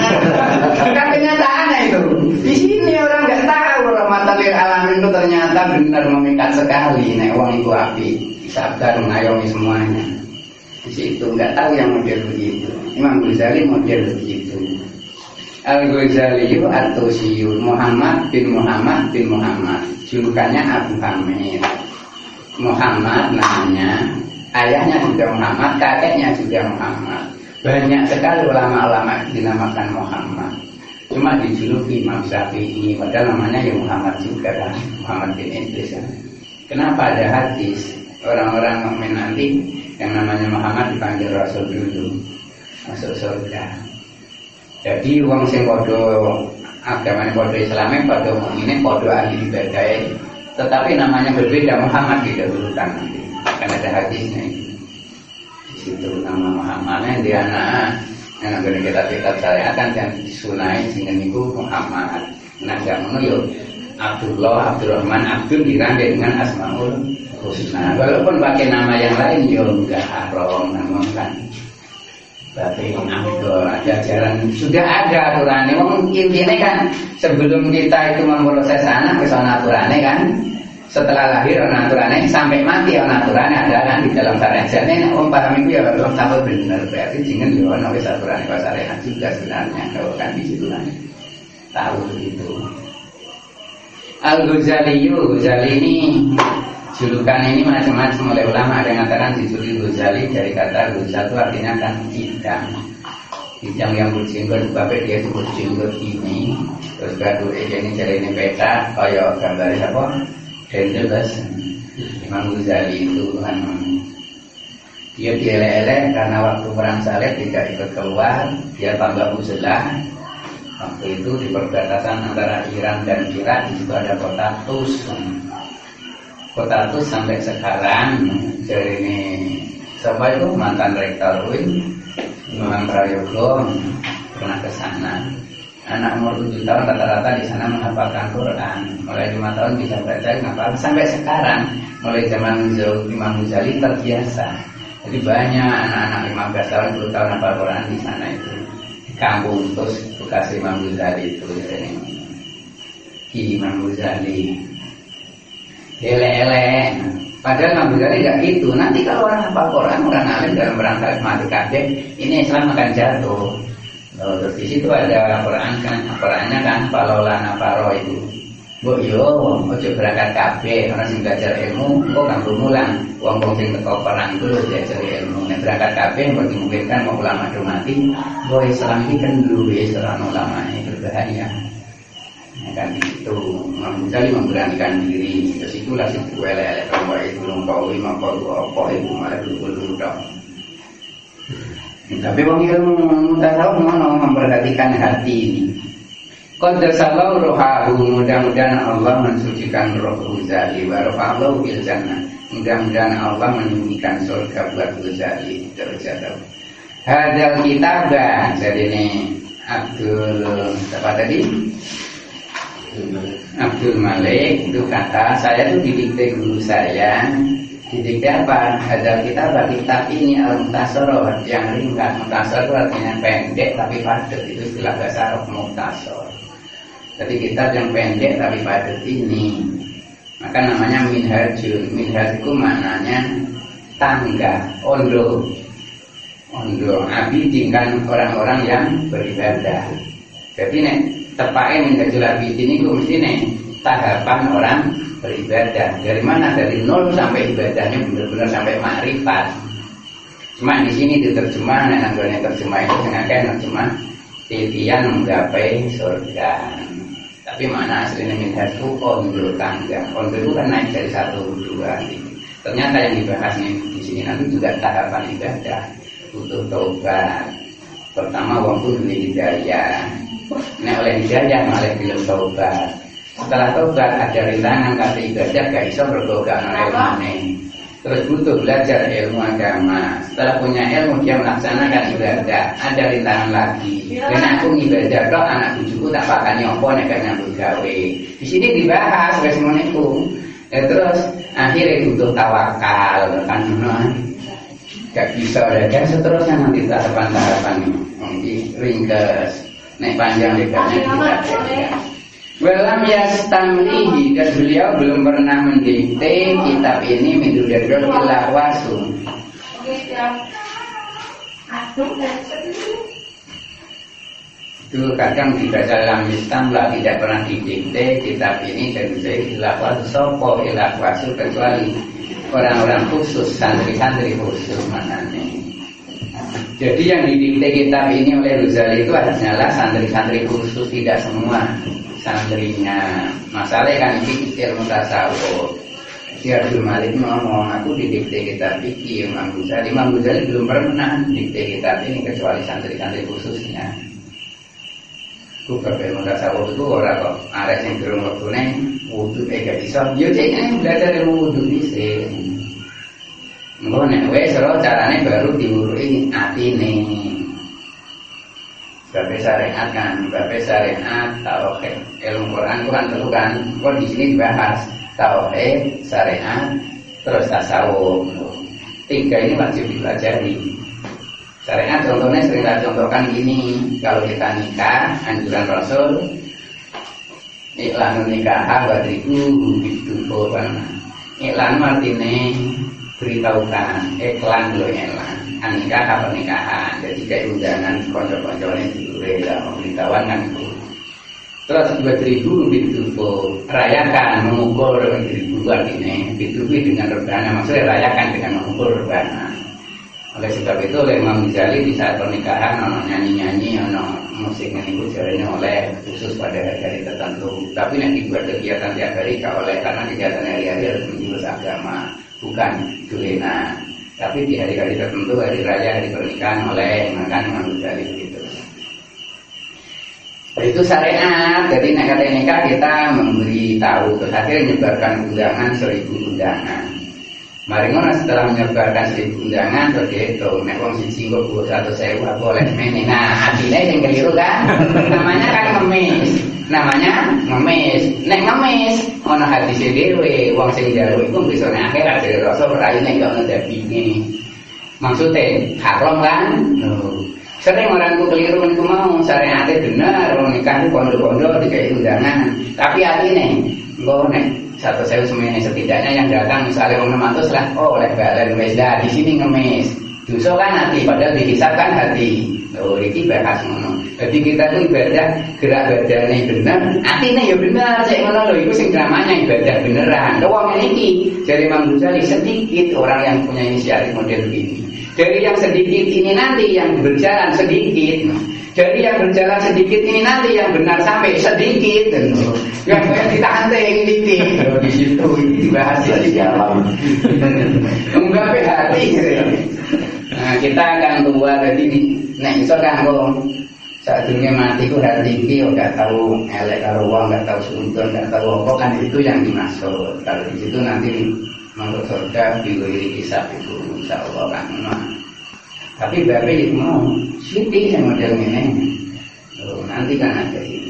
Kan kenyataannya itu. Di sini orang nggak tahu rahmatan lil alamin itu ternyata benar memikat sekali. Nek wong itu api, sabar mengayomi semuanya. Di situ nggak tahu yang model begitu. Imam Ghazali model begitu. Al-Ghazali At-Tusiyu Muhammad bin Muhammad, julukannya Abu Hamid. Muhammad namanya, ayahnya juga Muhammad, kakeknya juga Muhammad. Banyak sekali ulama-ulama dinamakan Muhammad. Cuma dijuluki Imam Syafi'i, padahal namanya ya Muhammad juga kan, Muhammad bin Idris kan. Kenapa ada hadis orang-orang mukmin nanti yang namanya Muhammad dipanggil Rasul dulu masuk surga. Jadi wong sing padha agamane padha Islame, padha mukmine, padha ahli ibadah, tetapi namanya berbeda. Muhammad didahulukan nanti. Kan ada hadisnya itu. Di situ nama Muhammadnya di anak yang akan kita syariatkan dan disunai sehingga niku Muhammad. Nah jamono yo Abdullah, Abdurrahman, Abdul dirangkai dengan Asmaul Husna. Walaupun pakai nama yang lain yo enggak haram namun kan. Berarti ada ajaran, sudah ada aturannya. Intinya kan sebelum kita itu memproses anak, misalnya aturannya kan, setelah lahir aturannya sampai mati aturannya ada kan di dalam syariat. Jadi om paham itu ya belum tahu benar. Berarti jangan diwana wis aturannya pas syariat juga sebenarnya kalau kan di situ kan tahu begitu. Al-Ghazali ini julukan ini macam-macam oleh ulama. Ada yang mengatakan dijuluki Ghazali dari kata Ghazal itu artinya kan bidang. Bidang yang berjenggot, bapak dia itu berjenggot ini. Terus batu ini jadi ini peta, kayak gambar apa? Dendeles. Imam Ghazali itu kan dia dielek-elek karena waktu perang Salib tidak ikut keluar, dia tambah uzlah. Waktu itu di perbatasan antara Iran dan Irak di situ ada kota Tus. Kota Tus sampai sekarang dari ini siapa itu mantan rektor UIN Imam Prayogo pernah ke sana. Anak umur 7 tahun rata-rata di sana menghafalkan Quran. Mulai 5 tahun bisa baca menghafal sampai sekarang. Mulai zaman Imam Ghazali terbiasa. Jadi banyak anak-anak 15 tahun 10 tahun hafal Quran di sana itu. Di kampung Tus bekas Imam Ghazali itu. Imam Ghazali ele-ele. Padahal Imam Ghazali tidak gitu. Nanti kalau orang hafal Quran, orang alim dalam rangka mati kabeh, ini Islam akan jatuh. Terus di situ ada Quran kan, Qurannya kan falaulah nafaro itu Mbok yo aja berangkat kabeh ana sing belajar ilmu kok kanggo mulang. Wong-wong sing teko perang iku lho belajar ilmu. Nek berangkat kabeh mbok dimungkinkan mau ulama do mati, mbok Islam iki kan duwe seorang ulama ini berbahaya. Ya kan itu Ghazali memberanikan diri. Terus itulah sing elek-elek kok itu ngkowi mongko apa iku malah dulu tok. Tapi wong ilmu tasawuf ngono memperhatikan hati ini. Qaddasallahu ruhahu, mudah-mudahan Allah mensucikan roh Ghazali wa rafa'ahu bil jannah. Mudah-mudahan Allah meninggikan surga buat Ghazali derajatnya. Hadal kitabah, jadi ini Abdul Malik itu kata, saya tuh didikte guru saya. Didikte apa? Hadal kitabah, kitab ini al-mukhtasar yang ringkas. Mukhtasar itu artinya pendek tapi padat, itu istilah bahasa Arab mukhtasar. Jadi kitab yang pendek tapi padat ini maka namanya minhajun. Minhaj itu maknanya tangga, ondo abidin kan orang-orang yang beribadah. Jadi nek tepake minhajul abidin itu mesti nek tahapan orang beribadah. Dari mana? Dari nol sampai ibadahnya benar-benar sampai makrifat. Cuma di sini diterjemah, nek nanggone terjemah itu sengaja terjemah titian menggapai surga. Tapi mana aslinya minhaj itu ondo tangga. Ondo itu kan naik dari 1, 2. Ternyata yang dibahas di sini nanti juga tahapan ibadah. Butuh taubat. Pertama wong kudu hidayah. Nek oleh hidayah malah belum taubat. Setelah taubat ada rintangan kata ibadah gak iso mergo gak ana ilmune. Terus butuh belajar ilmu agama. Setelah punya ilmu dia melaksanakan ibadah. Ada rintangan lagi. Dan aku ibadah kok anak bujuku tak pakani apa nek gak nyambut gawe. Di sini dibahas wis ngono iku. Terus akhirnya butuh tawakal kan ngono. Gak bisa dan seterusnya nanti tahapan-tahapan ini ringkas. Nek panjang lebarnya kita. Walam yastamlihi, dan beliau belum pernah mendikte kitab ini midudadul ilah wasu. Itu kadang dibaca dalam istamlah tidak pernah didikte kitab ini dan saya ilah wasu sopo ilah wasu kecuali orang-orang khusus, santri-santri khusus manane. Jadi yang didikte kitab ini oleh Ghazali itu adalah santri-santri khusus, tidak semua santrinya. Masalahnya kan ini ilmu tasawuf. Si Abdul Malik ngomong, aku didikte kitab fikih Imam Ghazali. Imam Ghazali belum pernah didikte kitab ini kecuali santri-santri khususnya. Ku ilmu tasawuf itu orang kok arek sing durung wektune wudu gak iso. Yo cek belajar ilmu wudu dhisik. Engko nek wis ora carane baru diuruhi atine. Bapak syariat kan, bapak syariat, tauhid, ilmu Quran itu kan tentu kan, kok di sini dibahas tauhid, syariat, terus tasawuf. 3 ini wajib dipelajari. Syariat contohnya sering kita contohkan gini, kalau kita nikah, anjuran Rasul, iklan nikah, wadriku, gitu, iklan artinya beritahukan, iklan dulu iklan. Nikah apa pernikahan, jadi kayak undangan konco-konconya diure lah, pemberitahuan kan itu. Terus 2.000 ditutup, rayakan, mengukur 2.000 artinya, ditutup dengan rebana, maksudnya rayakan dengan mengukur rebana. Oleh sebab itu oleh Imam Ghazali di saat pernikahan, ono nyanyi-nyanyi, ono musik itu jalannya oleh khusus pada hari tertentu. Tapi nanti buat kegiatan tiap hari gak oleh, karena kegiatan hari-hari harus mengurus agama, bukan dulena. Tapi di hari-hari tertentu, hari raya, hari pernikahan oleh makan Imam Ghazali begitu. Itu syariat. Jadi nek kata nikah kita memberi tahu, terus akhirnya menyebarkan undangan 1.000 undangan. Mari ngono setelah menyebarkan 1.000 undangan terus dihitung, nek wong siji kok 100.000 apa oleh mene. Nah, artinya yang keliru kan? Namanya kan ngemis. Nek ngemis ana hadise dhewe, wong sing njaluk iku bisa nek akhirat dhewe rasa raine gak ono dapine. Maksudnya haram kan? Sering orang itu keliru itu mau syariatnya benar, orang nikah itu kondo-kondo dikai undangan. Tapi artinya, engkau nek 100.000 semuanya setidaknya yang datang misalnya orang 600 lah, oh oleh balen wes dah di sini ngemis. Dosa kan hati, padahal dihisapkan hati. Oh, ini bahas ngono. Jadi kita tuh ibadah gerak badannya bener, hatinya ya bener. Saya ngono loh, itu sing namanya ibadah beneran. Wong ini dari Imam Ghazali sedikit orang yang punya inisiatif model ini. Dari yang sedikit ini nanti yang berjalan sedikit. Dari yang berjalan sedikit ini nanti yang benar sampai sedikit. Yang ditahan yang ini di situ ini dibahas di alam. Enggak hati. Nah, kita akan tua jadi nek iso kanggo saat dunia mati ku hati iki enggak tahu elek karo wong, enggak tahu suntun, enggak tahu apa kan itu yang dimaksud. Kalau di situ nanti masuk surga pilih kisah itu insyaallah kan. Tapi bapak mau siti yang model ini. Nanti kan ada ini.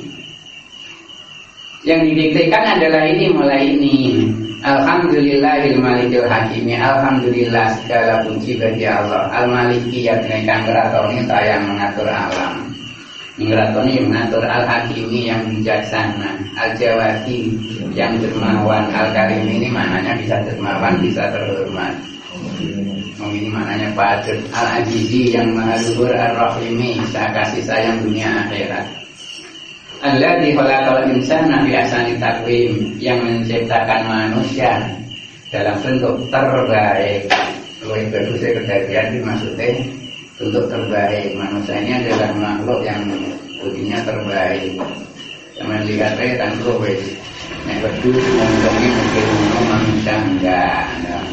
Yang didiktekan adalah ini mulai ini. Alhamdulillahil malikil hakimi. Alhamdulillah segala puji bagi Allah. Al-maliki yang kang ngeratoni yang mengatur alam. Ngeratoni yang mengatur al-hakimi yang bijaksana. Al-jawadi yang dermawan. Al-karim ini maknanya bisa dermawan, bisa terhormat. Ini maknanya Fadir. Al-azizi yang maha luhur. Ar-rahimi bisa kasih sayang dunia akhirat. Alladzi khalaqal insana bi ahsani taqwim, yang menciptakan manusia dalam bentuk terbaik. Lebih bagus kejadian maksudnya bentuk terbaik. Manusia ini adalah makhluk yang bodinya terbaik. Jangan lihatnya tangguh wes. Nek wedhus ngomongin mungkin manusia enggak.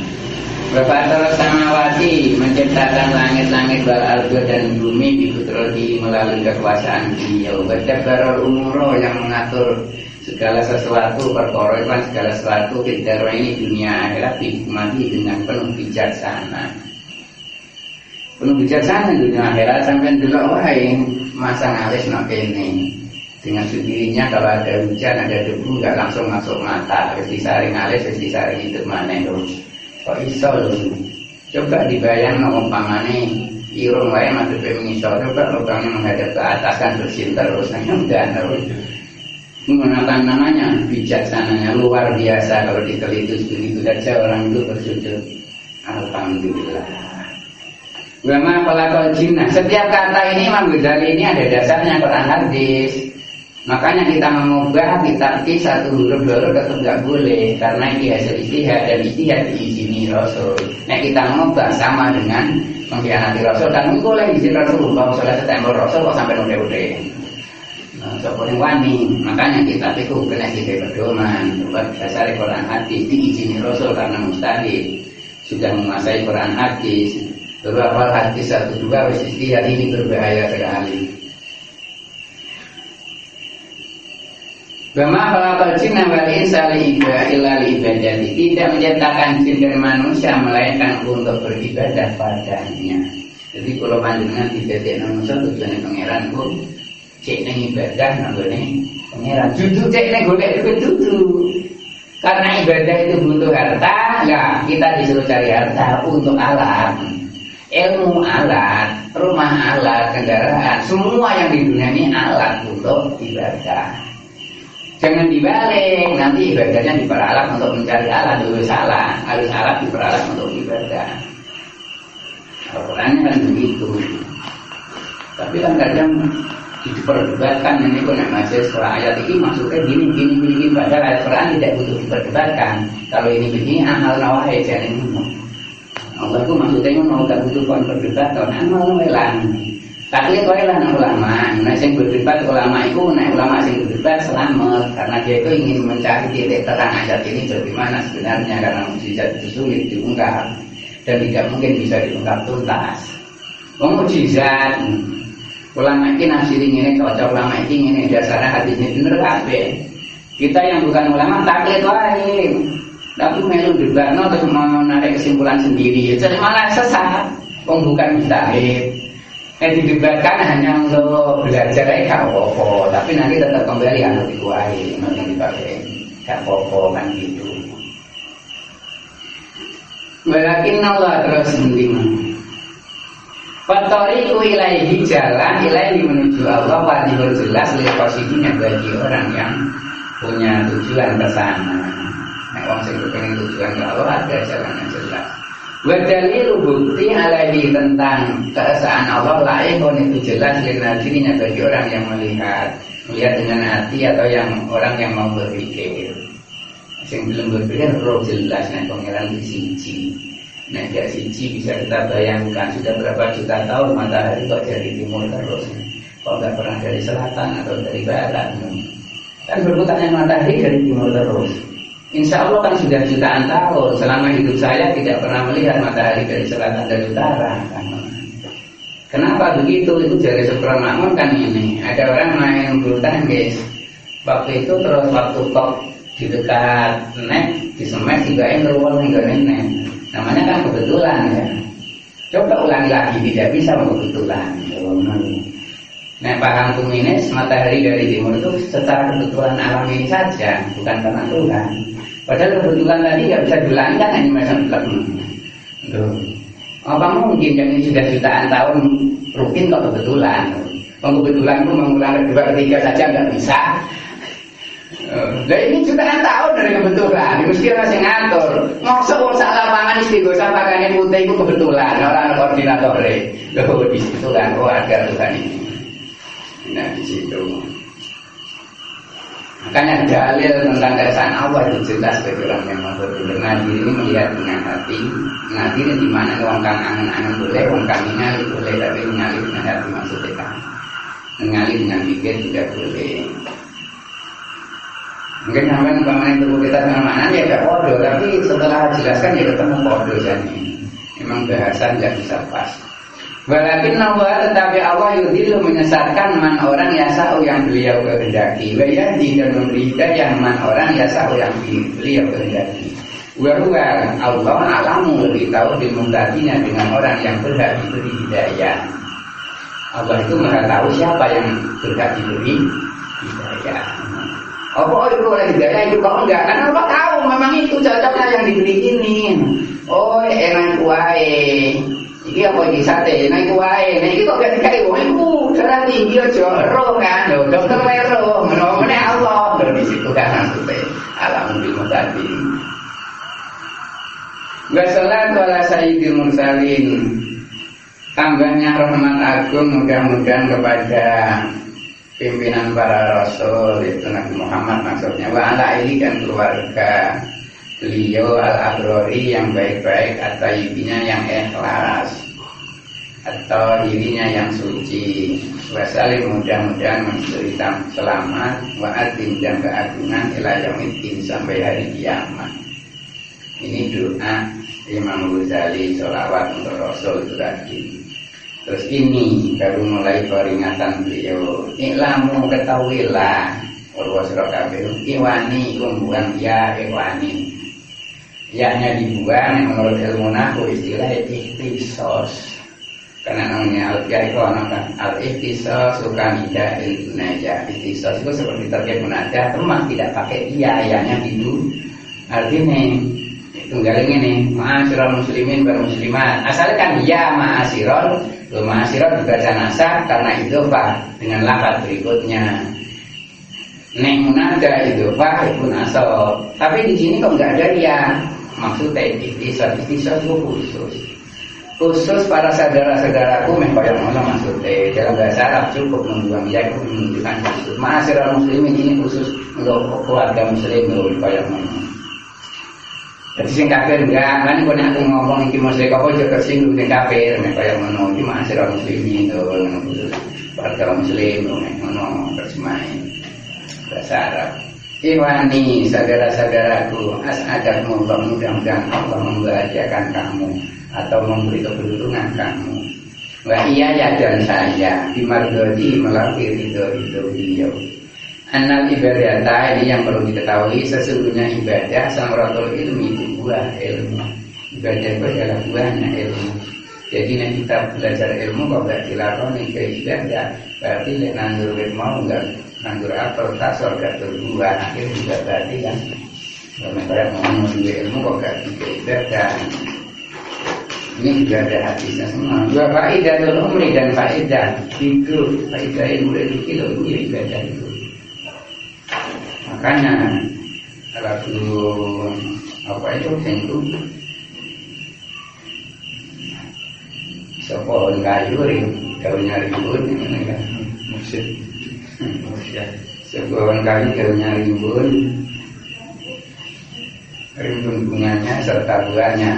Bapak samawati menciptakan langit-langit wal ardo dan bumi bikutrodi melalui kekuasaan beliau. Badabbarul umuro yang mengatur segala sesuatu, perkorokan segala sesuatu kita ini dunia akhirat dihikmati dengan penuh bijaksana. Penuh bijaksana dunia akhirat sampai dulu wae masa ngalis nak kene. Dengan sendirinya kalau ada hujan ada debu nggak langsung masuk mata. Wis disaring alis, wis disaring hidup maneh terus. Kok iso lho. Coba dibayang umpamane irung wae madhepe mengisor, coba lubangnya menghadap ke atas kan bersin terus. Enggak terus. Menggunakan namanya bijaksananya luar biasa kalau diteliti begitu saja orang itu bersujud. Alhamdulillah. Wama khalaqal jinna. Setiap kata ini Imam Ghazali ini ada dasarnya Quran hadis. Makanya kita mengubah kitab ki satu huruf dulu tetap nggak boleh karena ini hasil ijtihad dan ijtihad diizini Rasul. Nah kita mengubah sama dengan mengkhianati Rasul dan boleh izin Rasul. Kalau sudah setembur Rasul kok sampai udah-udah. Nah, boleh wani. Makanya kitab itu kena kita berdoman. Buat dasar Quran hadis diizini Rasul karena mustahil sudah menguasai Quran hadis. Beberapa hadis 1-2 wis ijtihad ini berbahaya sekali. Bama khalaqal jinna wal insa illa liibadati. Tidak menciptakan jin dan manusia melainkan untuk beribadah padanya. Jadi kalau panjenengan didadekno manusia tujuane pangeran ku cek ning ibadah nanggone pangeran. Dudu cek ning golek dudu. Karena ibadah itu butuh harta, ya kita disuruh cari harta untuk alat. Ilmu alat, rumah alat, kendaraan, semua yang di dunia ini alat untuk ibadah. Jangan dibalik, nanti ibadahnya diperalat untuk mencari alat, itu salah. Harus alat diperalat untuk ibadah. Al-Qurannya kan begitu. Tapi kan kadang diperdebatkan, ini pun yang masih setelah ayat ini maksudnya gini. Padahal ayat Quran tidak butuh diperdebatkan. Kalau ini begini, amal nawai, jangan ngomong. Allah itu maksudnya mau gak butuh kon berdebat, amal nawelan. Tapi itu adalah ulama. Nah, yang berdebat ulama itu, ulama yang berdebat selamat karena dia itu ingin mencari titik terang ayat ini bagaimana sebenarnya karena mukjizat itu sulit diungkap dan tidak mungkin bisa diungkap tuntas. Mukjizat ulama ini nafsiri ini cocok ulama ini dasarnya hadisnya bener kabeh. Kita yang bukan ulama taklid wae. Tapi melu debat terus mau narik kesimpulan sendiri. Jadi malah sesat. Bukan mustahil. Didebatkan hanya untuk belajar gak apa-apa, tapi nanti tetap kembali anu dikuai, nanti dipakai gak apa-apa kan gitu. Walakin Allah terus mending. Fatoriku ilaihi jalan ilaihi menuju Allah wadihul jelas liqasidinya bagi orang yang punya tujuan ke sana. Nek wong sing pengen tujuan ke Allah ada jalan yang jelas. Wadalilu bukti alaihi tentang keesaan Allah lain itu jelas dirinya bagi orang yang melihat dengan hati atau yang orang yang mau berpikir. Yang belum berpikir roh jelas nek pangeran siji. Nek gak siji bisa kita bayangkan sudah berapa juta tahun matahari kok dari timur terus. Kok gak pernah dari selatan atau dari barat. Kan berputarnya matahari dari timur terus. Insya Allah kan sudah jutaan tahun. Selama hidup saya tidak pernah melihat matahari dari selatan dan utara. Kenapa begitu? Itu dari Supra Makmun kan ini. Ada orang main bulu tangkis. Waktu itu terus waktu kok di dekat net, di semen juga terulang hingga net. Namanya kan kebetulan ya. Coba ulangi lagi, tidak bisa kebetulan. Nah, paham kuminis matahari dari timur itu secara kebetulan alam ini saja, bukan karena Tuhan. Padahal kebetulan tadi nggak bisa diulangi kan hanya macam apa mungkin yang ini sudah jutaan tahun rutin kok kebetulan? Kebetulan itu mengulang kedua ketiga saja nggak bisa. Nah ini jutaan tahun dari kebetulan, mesti masih ngatur. Maksud usaha lapangan istighosah pakainya putih itu kebetulan orang koordinator deh. Loh di situ kan ada Tuhan ini. Nah di situ. Makanya dalil tentang keesaan Allah itu jelas bagi orang yang mau berpikir. Nabi ini melihat dengan hati. Nabi ini dimana orang kang angen-angen boleh, orang kang nyali boleh, tapi nyali dengan hati maksudnya kan. Nyali dengan pikir tidak boleh. Mungkin sampai umpamanya tubuh kita sama maknanya ya gak podo, tapi setelah jelaskan ya ketemu podo jadi. Memang bahasa tidak bisa pas. Walakin Allah tetapi Allah yudhilu menyesatkan man orang yasa'u yang beliau kehendaki. Wa yahdi dan memberi hidayah man orang yasa'u yang beliau kehendaki. Wa huwa Allah alamu lebih tahu dimutadinya dengan orang yang berhak diberi hidayah. Allah itu maha tahu siapa yang berhak diberi hidayah. Apa itu oleh hidayah itu kok enggak? Karena Allah tahu memang itu cocoknya yang diberi ini. Oh enak wae. Iki apa iki sate, nek wae, nek iki kok gak dikai wong iku darah tinggi aja roh kan, lho dokter wae roh, meneh Allah, lho di situ kan maksudnya alam bil mutaqin. Wa salatu ala sayyidil mursalin. Tambahnya rahmat agung mudah-mudahan kepada pimpinan para rasul itu Nabi Muhammad maksudnya wa ala ali dan keluarga beliau al-abrori yang baik-baik atau ibinya yang ikhlas atau dirinya yang suci wasalim mudah-mudahan memberi selamat wa'adin dan keagungan ila yaumiddin sampai hari kiamat. Ini doa Imam Ghazali sholawat untuk Rasul itu tadi. Terus ini baru mulai peringatan beliau iklamu ketahuilah urwasro kabeh iwani kumbuan ya iwani yaknya dibuang menurut ilmu nahwu istilah ikhtisos karena namanya al-fi'ah itu kan al-ikhtisos suka tidak ilmunaya ikhtisos itu seperti terkait munada rumah tidak pakai ayahnya gitu artinya tunggal ini ma'asyiral muslimin wal muslimat asalnya kan ya ma'asyiral dibaca nasab karena idhofah dengan lafaz berikutnya nek munada idhofah itu nasab tapi di sini kok enggak ada ya maksudnya ikhtisas itu khusus para saudara-saudaraku kaya ngono maksudnya dalam bahasa Arab cukup membuang ya itu menunjukkan khusus ma'asyiral muslimin ini khusus untuk keluarga muslim kaya ngono. Jadi sing kafir enggak, kan kok nek aku ngomong iki mesti kok aja tersinggung sing kafir nek kaya ngono iki ma'asyiral muslimin to keluarga muslim ngono terjemahe bahasa Arab. Iwani saudara-saudaraku as'adakum mudah-mudahan Allah membahagiakan kamu atau memberi keberuntungan kamu. Wa iya ya dan saya dimardodi melalui ridho beliau. Annal ibadata ini yang perlu diketahui sesungguhnya ibadah samaratul ilmi itu buah ilmu. Ibadah itu adalah buahnya ilmu. Jadi nek kita belajar ilmu kok gak dilakoni ke ibadah berarti nek nandur mau enggak nandur apel tasor gak berbuah akhirnya juga berarti kan kalau mau ilmu kok gak ibadah. Ini juga ada hadisnya semua. Dua faedah umri dan faedah itu faedah ilmu itu ya ibadah itu. Makanya lagu apa itu tentu pohon kayu daunnya rimbun ini kan musim sebuah kayu daunnya rimbun bunganya serta buahnya.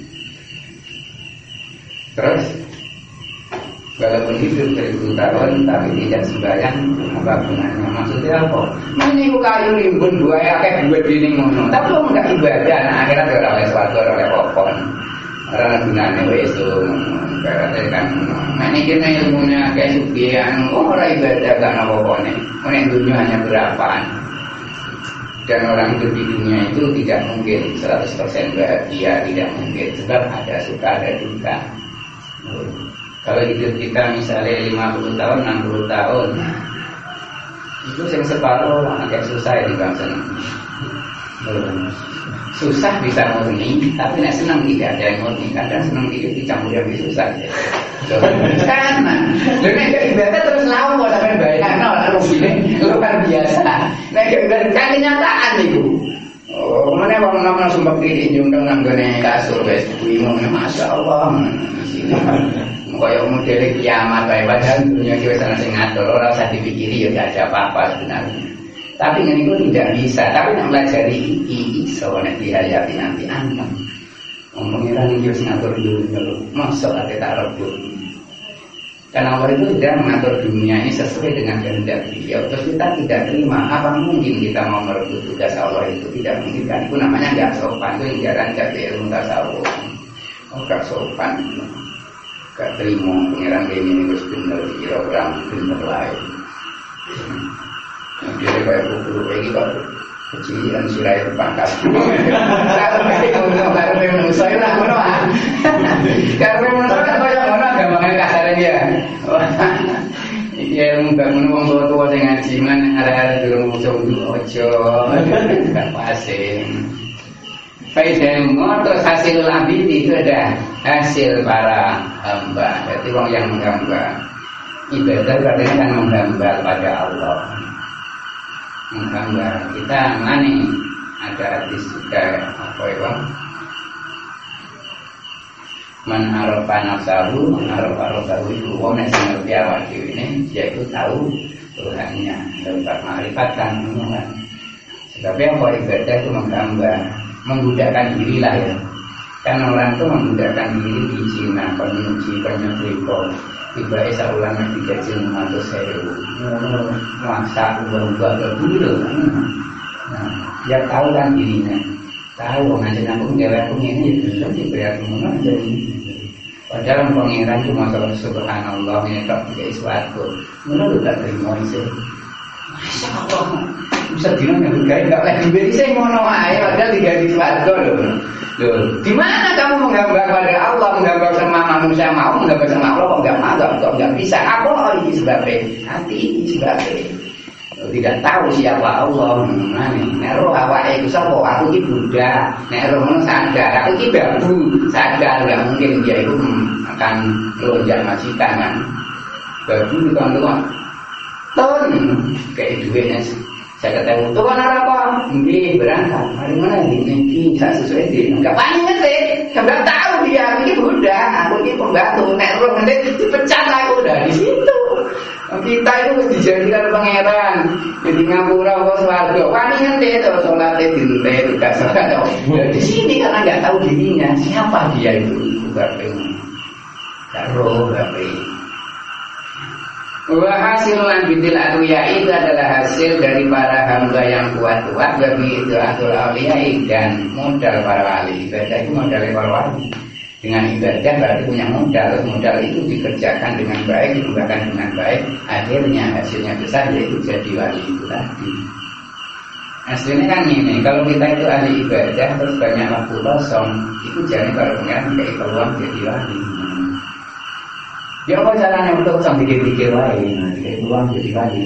Terus walaupun hidup 1000 tahun tapi tidak sembahyang, apa gunanya? Maksudnya apa? Ini kayu rimbun buahnya kayak buat gini ngono, tapi lo nggak ibadah. Nah, akhirnya dia oleh suatu oleh popon. Karena gunanya itu berarti kan. Nah ini kita ilmunya kayak sugihan, orang ibadah gak apa-apa nih. Orang dunia hanya berapa? Dan orang hidup di dunia itu tidak mungkin 100% bahagia, tidak mungkin. Sebab ada suka, ada duka. Kalau hidup kita misalnya 50 tahun, 60 tahun, itu yang separuh orang agak susah di bangsa ini. Susah bisa murni, tapi nek senang tidak ada yang murni. Kadang senang dikit dicampur yang susah. Karena nek ibadah terus lawan sampai bayar nol rubine luar biasa. Nek ibadah kan kenyataan itu. Oh, mana wong nang sumpah iki nyundeng nang gone kasur wis bingung masyaallah. Kaya model kiamat bae padahal dunia iki wis ana sing ngatur, ora usah dipikiri ya enggak ada apa-apa sebenarnya. Tapi ini itu tidak bisa. Tapi yang belajar ini iso nek dihayati nanti antem. Pengiran ini harus ngatur dunia lo. Masuk hati tak rebut. Karena Allah itu tidak mengatur dunia ini sesuai dengan kehendak Beliau. Terus kita tidak terima. Apa mungkin kita mau merebut tugas Allah itu? Tidak mungkin kan. Itu namanya nggak sopan. Itu yang jarang jadi ilmu tasawuf. Oh nggak sopan. Gak terima pengiran ini harus benar kira-kira benar lain. Dia kayak buku lagi kok kecilan sirai pangkat. Kalau memang saya lah mana? Kalau memang saya banyak mana gampangan kasarnya dia. Ya mungkin orang tua yang ngaji man ada dulu ojo nggak pasing. Faedah terus hasil abid itu ada hasil para hamba. Jadi orang yang menghamba ibadah berarti kan menghamba pada Allah. Menggambar kita mani ada hadis juga apa ya man arafa nafsahu itu wong nek sing ngerti awak dhewe ini yaitu tahu Tuhannya dapat makrifat kan kan. Sebab apa ibadah itu menggambar menggunakan diri lah ya. Kan orang itu menggunakan diri di Cina penyuci penyutriko tiba esa ulama tiga jam atau seru masak ubah-ubah dulu. Nah, dia tahu kan dirinya, tahu ngajen aku ngewe aku ini belum diberi aku mana jadi. Padahal pengiran cuma kalau subhanallah ini tak tiga iswatku, mana lu tak terima sih. Masya Allah, bisa bilang yang berkait nggak lagi beri saya ngono aja, padahal tiga iswatku loh. Loh, di mana kamu menggambar pada Allah, menggambar sama manusia mau, menggambar sama Allah kok enggak bisa. Apa ini sebabnya? Hati ini sebabnya. Tidak tahu siapa Allah. Nek roh awake iku sapa? Aku iki Buddha. Nek roh ngono sadar, aku iki babu. Sadar enggak mungkin dia itu akan lonjak majikan kan. Babu itu kan luar. Ton kayak duitnya saya ketemu tuh kan apa? Ini berangkat. Hari mana ini saya sesuai dia. Enggak paling ngerti. Enggak tahu dia. Ini Buddha. Aku ini pembantu. Nek roh nanti dipecat aku dari situ. Kita itu dijadikan pangeran. Jadi ngapura kok swarga. Paling ngerti itu sholatnya dinte itu gak sholat. Di sini karena nggak tahu dirinya. Siapa dia itu? Berarti nggak roh berarti. Hasil lanjutil atuya itu adalah hasil dari para hamba yang kuat-kuat bagi itu atul awliyai dan modal para wali. Ibadah itu modal para wali. Dengan ibadah berarti punya modal. Modal itu dikerjakan dengan baik, digunakan dengan baik. Akhirnya hasilnya besar yaitu jadi wali itu tadi. Aslinya kan ini, kalau kita itu ahli ibadah terus banyak waktu kosong, itu jangan kalau pengen kayak peluang jadi wali. Ya apa caranya untuk sampai dikit-dikit lain, kayak peluang jadi wali.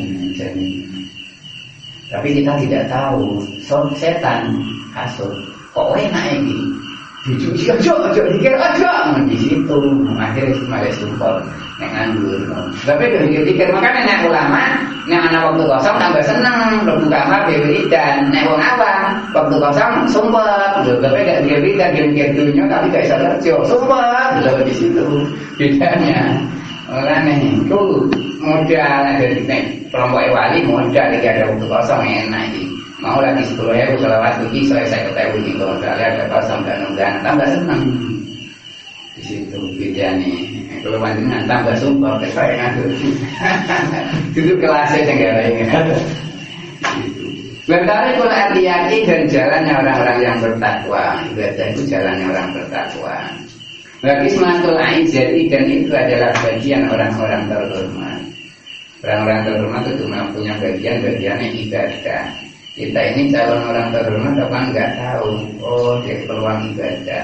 Tapi kita tidak tahu, setan hasut, kok enak ini? Dicuci ojo dikir ojo di situ, akhirnya malah sumpah, nek nganggur. Tapi dikir-dikir makanya nek ulama, nek anak waktu kosong tambah seneng, lebu kamar bewiridan, nek wong apa waktu waktu kosong sumpah, tapi gak mikir dunia tapi gak bisa kerja, sumpah, di situ bedanya. Orang nih, itu modal dari kelompok wali modal jika ada waktu kosong enak ini. Mau lagi 10.000 selawat begini, saya ketahui ini modalnya ada kosong dan unggahan tambah senang. Di situ bedanya. Kalau panjenengan tambah sumpah, saya ngatur. Itu kelasnya yang gak lain. Berkali pun hati-hati dan jalannya orang-orang yang bertakwa. Ibadah itu jalannya orang bertakwa. Bagi sematul aizati dan itu adalah bagian orang-orang terhormat. Orang-orang terhormat itu punya bagiannya ibadah. Kita ini calon orang terhormat apa enggak tahu. Oh, dia peluang ibadah.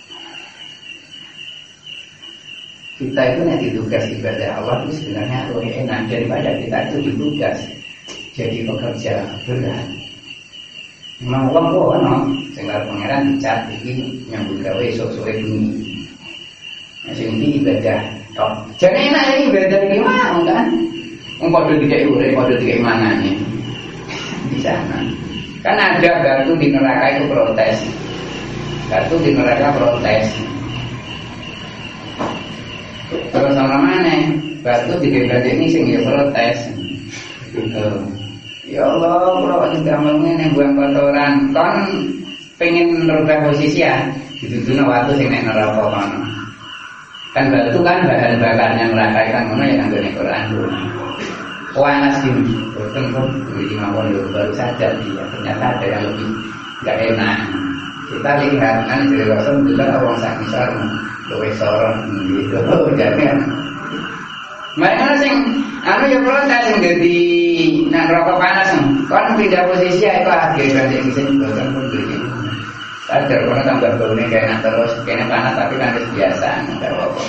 Kita itu yang ditugas ibadah Allah itu sebenarnya lebih enak daripada kita itu ditugas jadi pekerja berat. Memang uang kok no, sehingga pangeran dicat iki nyambut gawe sok-soke bunyi. Sing iki ibadah tok. Jane enak iki ibadah iki mau kan. Wong padha dikek urip, padha dikek manane. Di sana. Kan ada batu di neraka itu protes. Batu di neraka protes. Terus sama mana? Batu di dendam ini sing ya protes. Ya Allah, kalau juga ngomongin yang buang kotoran, kan pengen merubah posisi ya. Itu waktu sing nek neraka kan. Kan batu kan bahan bakarnya neraka kan ngono ya nggone Quran dulu. Panas gini, boten kok iki mawon lho baru sadar dia ternyata ada yang lebih enggak enak. Kita lihat kan dari Rasul bilang orang sak misal luwih sorot gitu. Jadi mereka sing anu ya protes sing dadi nak rokok panas kan pindah posisi ya itu akhir kan sing sing boten pun iki. Sadar kono tambah baune kayak terus kene panas tapi kan wis biasa enggak apa-apa.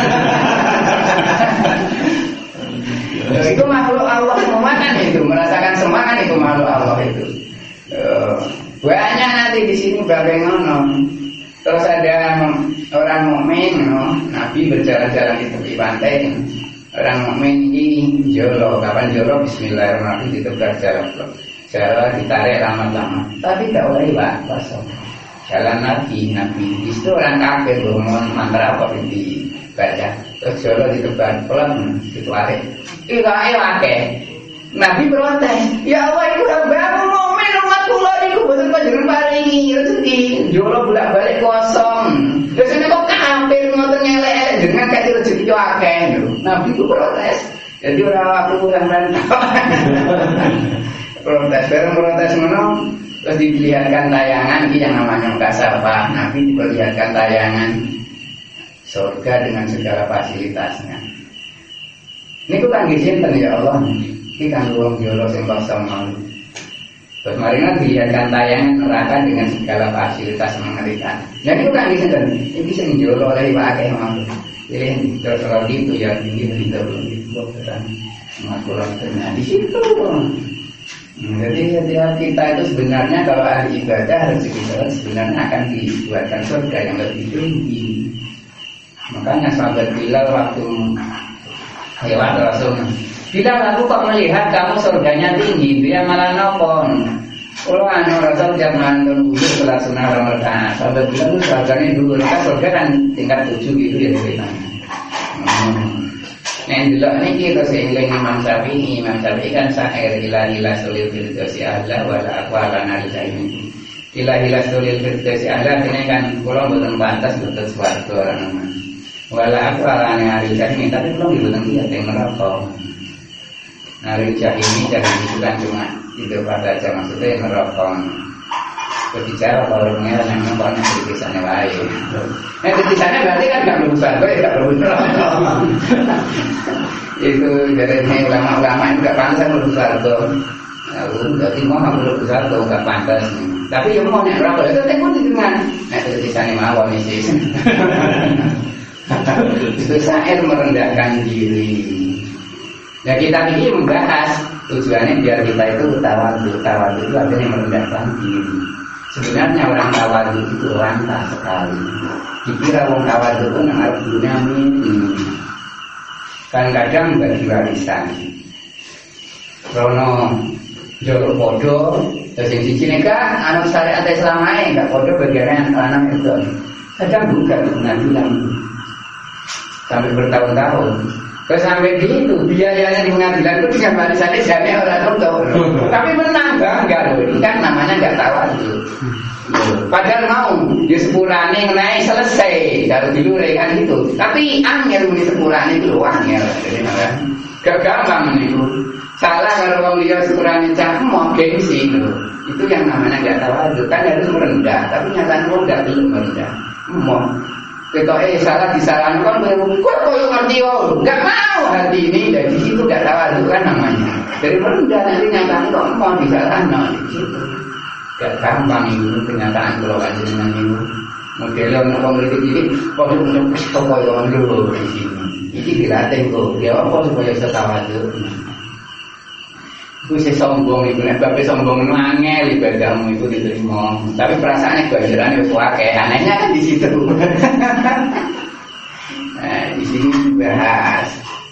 Itu makhluk Allah semua kan itu merasakan semua kan itu makhluk Allah itu. Banyak nanti di sini bagai ngono. Terus ada orang mukmin, Nabi berjalan-jalan di tepi pantai. Orang mukmin ini jolo, kapan jolo? Bismillahirrahmanirrahim ditebar jalan ditarik lama-lama. Tapi tak boleh kosong. Jalan Nabi itu orang kafir ngomong mantra apa dibaca. Terus jolo ditebar pelan ditarik. Ikae akeh. Nabi protes, ya Allah iku hambamu mukmin umat kula niku boten panjenengan paringi rezeki jolo bolak-balik kosong. Terus nek kok kafir ngoten ngelek-elek jenengan kasih rezeki yo akeh lho. Nabi ku protes. Jadi ora aku kurang rantau. Protes ngono terus diperlihatkan tayangan iki yang namanya kasapa. Nabi diperlihatkan tayangan surga dengan segala fasilitasnya. Niku kangge sinten ya Allah? Iki kan wong jolo sing kosong mau. Terus mari dilihatkan tayangan neraka dengan segala fasilitas mengerikan. Jadi itu kan sinten? Iki sing jolo oleh wae mau. Ini terus kalau gitu ya ini berita kan masalah di situ. Jadi setiap kita itu sebenarnya kalau ahli ibadah rezeki kita sebenarnya akan dibuatkan surga yang lebih tinggi. Makanya sahabat Bilal waktu lewat Rasul, Bilal aku kok melihat kamu surganya tinggi, dia malah nopon. Kalau anu Rasul jangan dulu sholat sunnah Ramadan. Sahabat Bilal itu surganya dulu, kan surga kan tingkat 7 gitu ya ceritanya. Nah dulu ini kita seiring Imam Syafi'i kan syair ilah sulil firdausi ahla wala aqwala nalika ini. Ilah sulil firdausi ahla ini kan pulau boten pantas boten swarga orang namanya. Wala aqwala nalika ini tapi pulau boten dia yang neraka. Nalika ini jadi itu kan cuma itu pada aja maksudnya neraka. Berbicara kalau mengira yang namanya berbicara lain. Berbicara berarti kan nggak perlu swarga ya nggak perlu neraka. Itu dari ulama-ulama itu nggak pantas perlu swarga. Jadi mau perlu swarga nggak pantas. Tapi yang mau neraka itu pun dengan berbicara mawon sih. Itu syair merendahkan diri. Ya kita ini membahas tujuannya biar kita itu tawadhu itu artinya merendahkan diri. Sebenarnya orang tawadhu itu rantah sekali. Dikira orang tawadhu itu ngarep dunia ini. Kadang-kadang bagi warisan. Rono jolo podo Terus yang siji nikah anak syariat Islam ae enggak padha bagiannya lanang itu. Kadang bukan pengadilan sampai bertahun-tahun. Terus sampai gitu biayanya di pengadilan itu bisa barisannya jamnya orang tahu. Tapi menang bangga loh. Ini kan namanya enggak tawadhu. Padahal mau di sepurane naik selesai kalau dulu kan gitu. Tapi angel di sepurane itu loh angel. Jadi malah gak gampang itu. Salah kalau orang lihat sepurane cakep gengsi itu. Itu yang namanya gak tawadhu. Kan harus merendah. Tapi nyatanya orang gak belum merendah. Mau kita salah disalahkan kok ngerti gak mau hati ini dari situ gak tawadhu kan namanya. Dari merendah nanti nyatanya kok mau disalahkan di situ. Gak gampang itu kenyataan kalau aja dengan itu modelnya orang kritik ini kok untuk toko yang dulu di sini ini dilatih kok dia apa supaya bisa tawadhu itu si sombong itu tapi sombong itu angel ibadahmu itu diterima tapi perasaannya kewajarannya suaka anehnya kan di situ. Nah di sini dibahas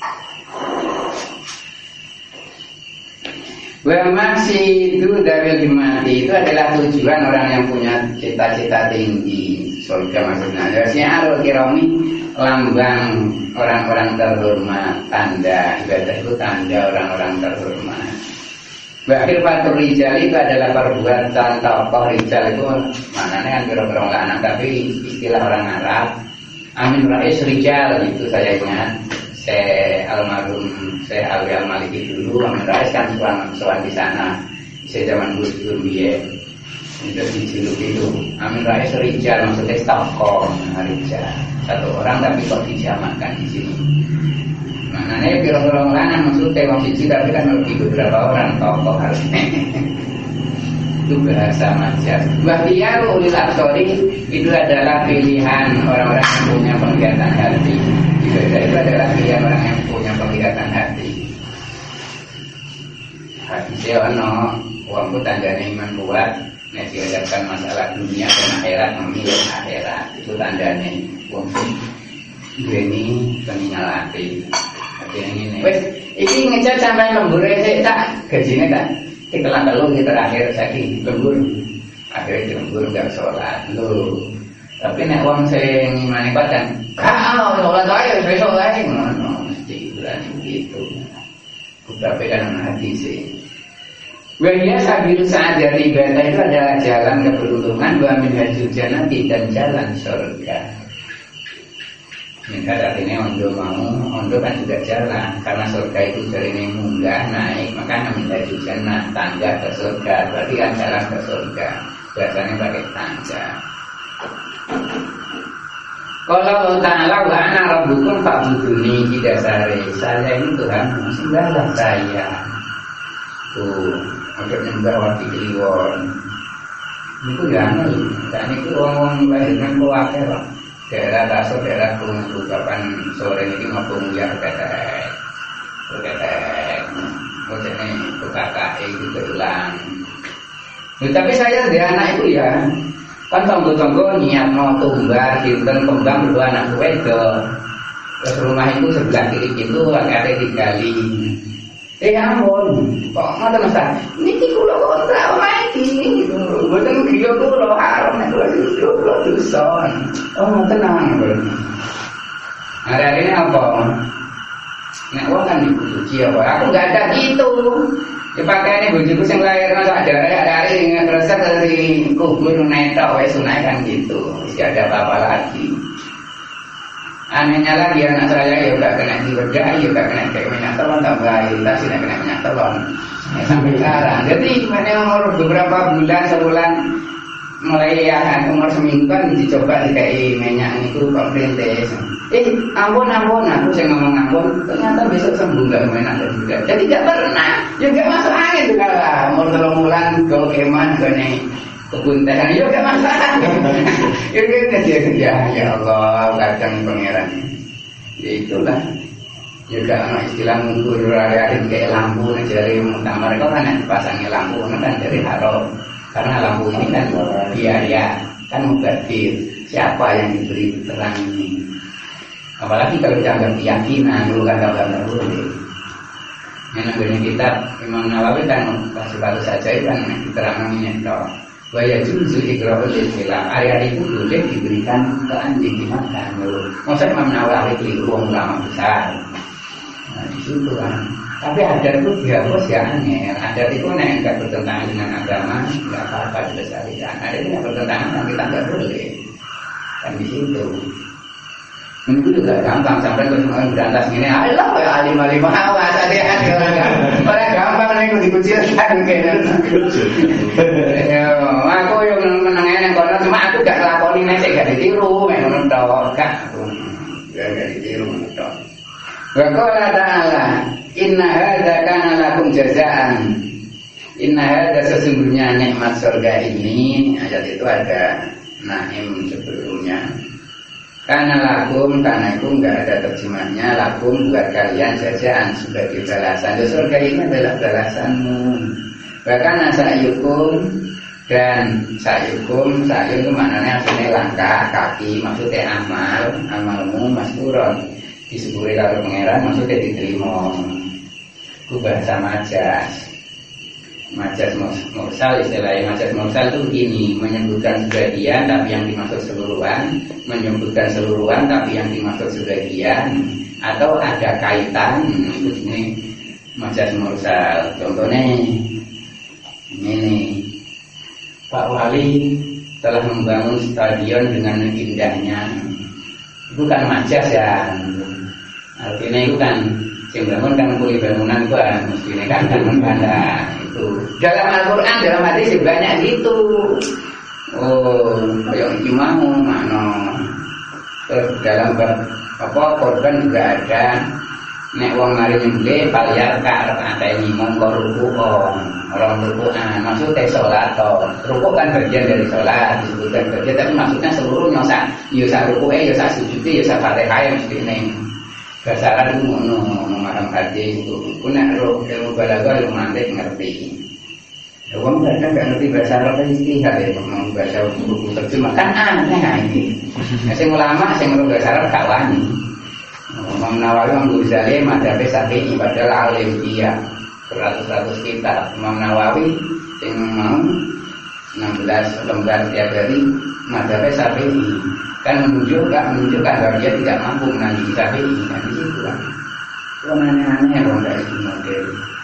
Maksi itu dari dimati itu adalah tujuan orang yang punya cita-cita tinggi surga maksudnya. Syiarul kirami lambang orang-orang terhormat, tanda ibadah itu tanda orang-orang terhormat. Bahkan fatur rijal itu adalah perbuatan tokoh rijal itu maknanya kan kira-kira lanang tapi istilah orang Arab. Amin Rais Rijal itu saya ingat. Almarhum Syekh Alwi Al-Maliki dulu Amin Rais kan soal di sana saya zaman Gus Dur biye itu dijuluki itu Amin Rais Rijal maksudnya tokoh Rijal satu orang tapi kok dijamakan di sini maknanya kira-kira lanang maksudnya wong siji tapi kan lebih beberapa orang tokoh harusnya itu bahasa majaz. Bahtiyaru ulil absori itu adalah pilihan orang-orang yang punya penglihatan hati. Ibadah itu adalah pilihan orang yang punya penglihatan hati. Hati seono, uangku tandanya iman kuat. Nek dihadapkan masalah dunia dan akhirat memilih akhirat itu tandanya uangku. Ini peninggal hati. Hati yang ini. Wes, ini ngecat sampai lembur sih tak gajinya tak. Setelah kalau kita terakhir sakit lembur, akhirnya lembur nggak sholat lu. Tapi nek uang saya ngimani badan, kau sholat saya besok lagi, mesti berani begitu. Udah beda dengan hati sih. Wahia sabiru saat dari ibadah itu adalah jalan keberuntungan, wa min hajjul jannati dan jalan surga. Maka artinya ondo kan juga jalan karena surga itu dari ini munggah naik maka minta jannah tangga ke surga berarti kan jalan ke surga biasanya pakai tangga. Kalau ta'ala wa ana rabbukum fa'buduni di dasar saya ini Tuhan sembahlah saya tuh untuk nyembah waktu kliwon itu jangan dan itu orang lahirkan keluarga lah daerah Taso, daerah kapan sore ini ngomong ya ketek, macamnya kakak itu berulang. Tapi saya di anak itu ya, kan tonggo-tonggo niat mau tumbar, kinten kembang berdua anak wedok. Terus rumah itu sebelah kiri itu ada digali. Ampun, kok ngoten Mas? Niki kula kontrak lagi gitu. Mboten griya kula haram nek kula dosa. Oh, tenang, Bro. Hari ini apa? Nek wong kan dipuji apa? Aku enggak ada gitu. Dipakaiane bojoku sing lahir nang daerah-daerah ngresep dari kubur netok wis sunah kan gitu. Wis gak ada apa-apa lagi. Anehnya lagi anak saya ya udah kena dibedah, ya udah kena kayak minyak telon tambah iritasi, kena minyak telon ya, sampai sekarang. Jadi mana umur beberapa bulan sebulan mulai ya umur seminggu kan dicoba dikai minyak itu kok perintis. Ampun aku saya ngomong ampun, ternyata besok sembuh nggak enak juga. Jadi nggak pernah, ya nggak masuk angin juga lah. Umur 3 bulan kau keman nih. Kebun teh ya gak masalah. Ya kerja ya Allah kadang pangeran. Ya itulah. Juga istilah mungkur hari-hari kayak lampu dari muktamar itu kan dipasangnya lampu kan dari haram. Karena lampu ini kan biaya kan mubadir. Siapa yang diberi terang ini? Apalagi kalau dianggap keyakinan dulu kan boleh. Menanggung kitab Imam Nawawi kan suatu saja kan keterangannya toh. Waya juzu ikra'ul istilah area itu boleh diberikan ke anjing dimakan. Maksudnya Imam Nawawi keliru ulama besar. Nah di situ kan. Tapi adat itu dihapus ya aneh. Adat itu enggak bertentangan dengan agama, enggak apa-apa dilestarikan. Adat itu enggak bertentangan dengan kita enggak boleh. Kan di situ. Itu juga gampang sampai orang berantas gini. Allah ya alim-alim awas hati-hati orang gampang nih dikucilkan kayak aku yang menengah yang kono cuma aku gak ngelakoni nih gak ditiru memang mentok gak ditiru mentok. Wa qala ta'ala inna hadza kana lakum jazaan. Inna hadza sesungguhnya nikmat surga ini ayat itu ada naim sebelumnya. Karena lakum, karena itu enggak ada terjemahnya. Lakum buat kalian jazaan sebagai balasan. Surga ini adalah balasanmu. Bahkan sa'yukum dan sa'yukum, sa'yun itu maknanya artinya langkah, kaki, maksudnya amal, amalmu maskuron. Disebut kalau pangeran maksudnya diterima. Itu bahasa majas. Majas mursal, istilahnya majas mursal itu begini, menyebutkan sebagian tapi yang dimaksud seluruhan, menyebutkan seluruhan tapi yang dimaksud sebagian, atau ada kaitan. Itu ini majas mursal. Contohnya ini Pak Wali telah membangun stadion dengan indahnya. Itu kan majas ya. Artinya itu kan yang bangun kan kuli bangunan kan mestinya kan benda itu dalam Al-Quran dalam hadis banyak gitu. Oh yang imamu mana terus dalam apa korban juga ada nek wong mari nyembelih palyar kar atene mongko rukuk orang rukukan maksudnya sholat rukuk kan bagian dari sholat disebutkan bagian tapi maksudnya seluruhnya ya sak rukuke ya sak sujudi ya sak Fatihah mestine basaran itu mengarang hadis itu punya roh ilmu balaghah ilmu mantik ngerti. Orang kadang nggak ngerti bahasa Arab istihad ya, mau bahasa buku terjemah kan aneh ini. Saya ulama saya ngerti bahasa Arab gak wani. Imam Nawawi Imam Ghazali madhabe Syafi'i padahal alim dia beratus-ratus kitab. Imam Nawawi yang mau 16 lembar tiap hari madhabe Syafi'i. Kan menunjukkan bahwa dia tidak mampu menandingi Syafi'i. Nah di situ kan. Itu aneh-aneh orang dari model.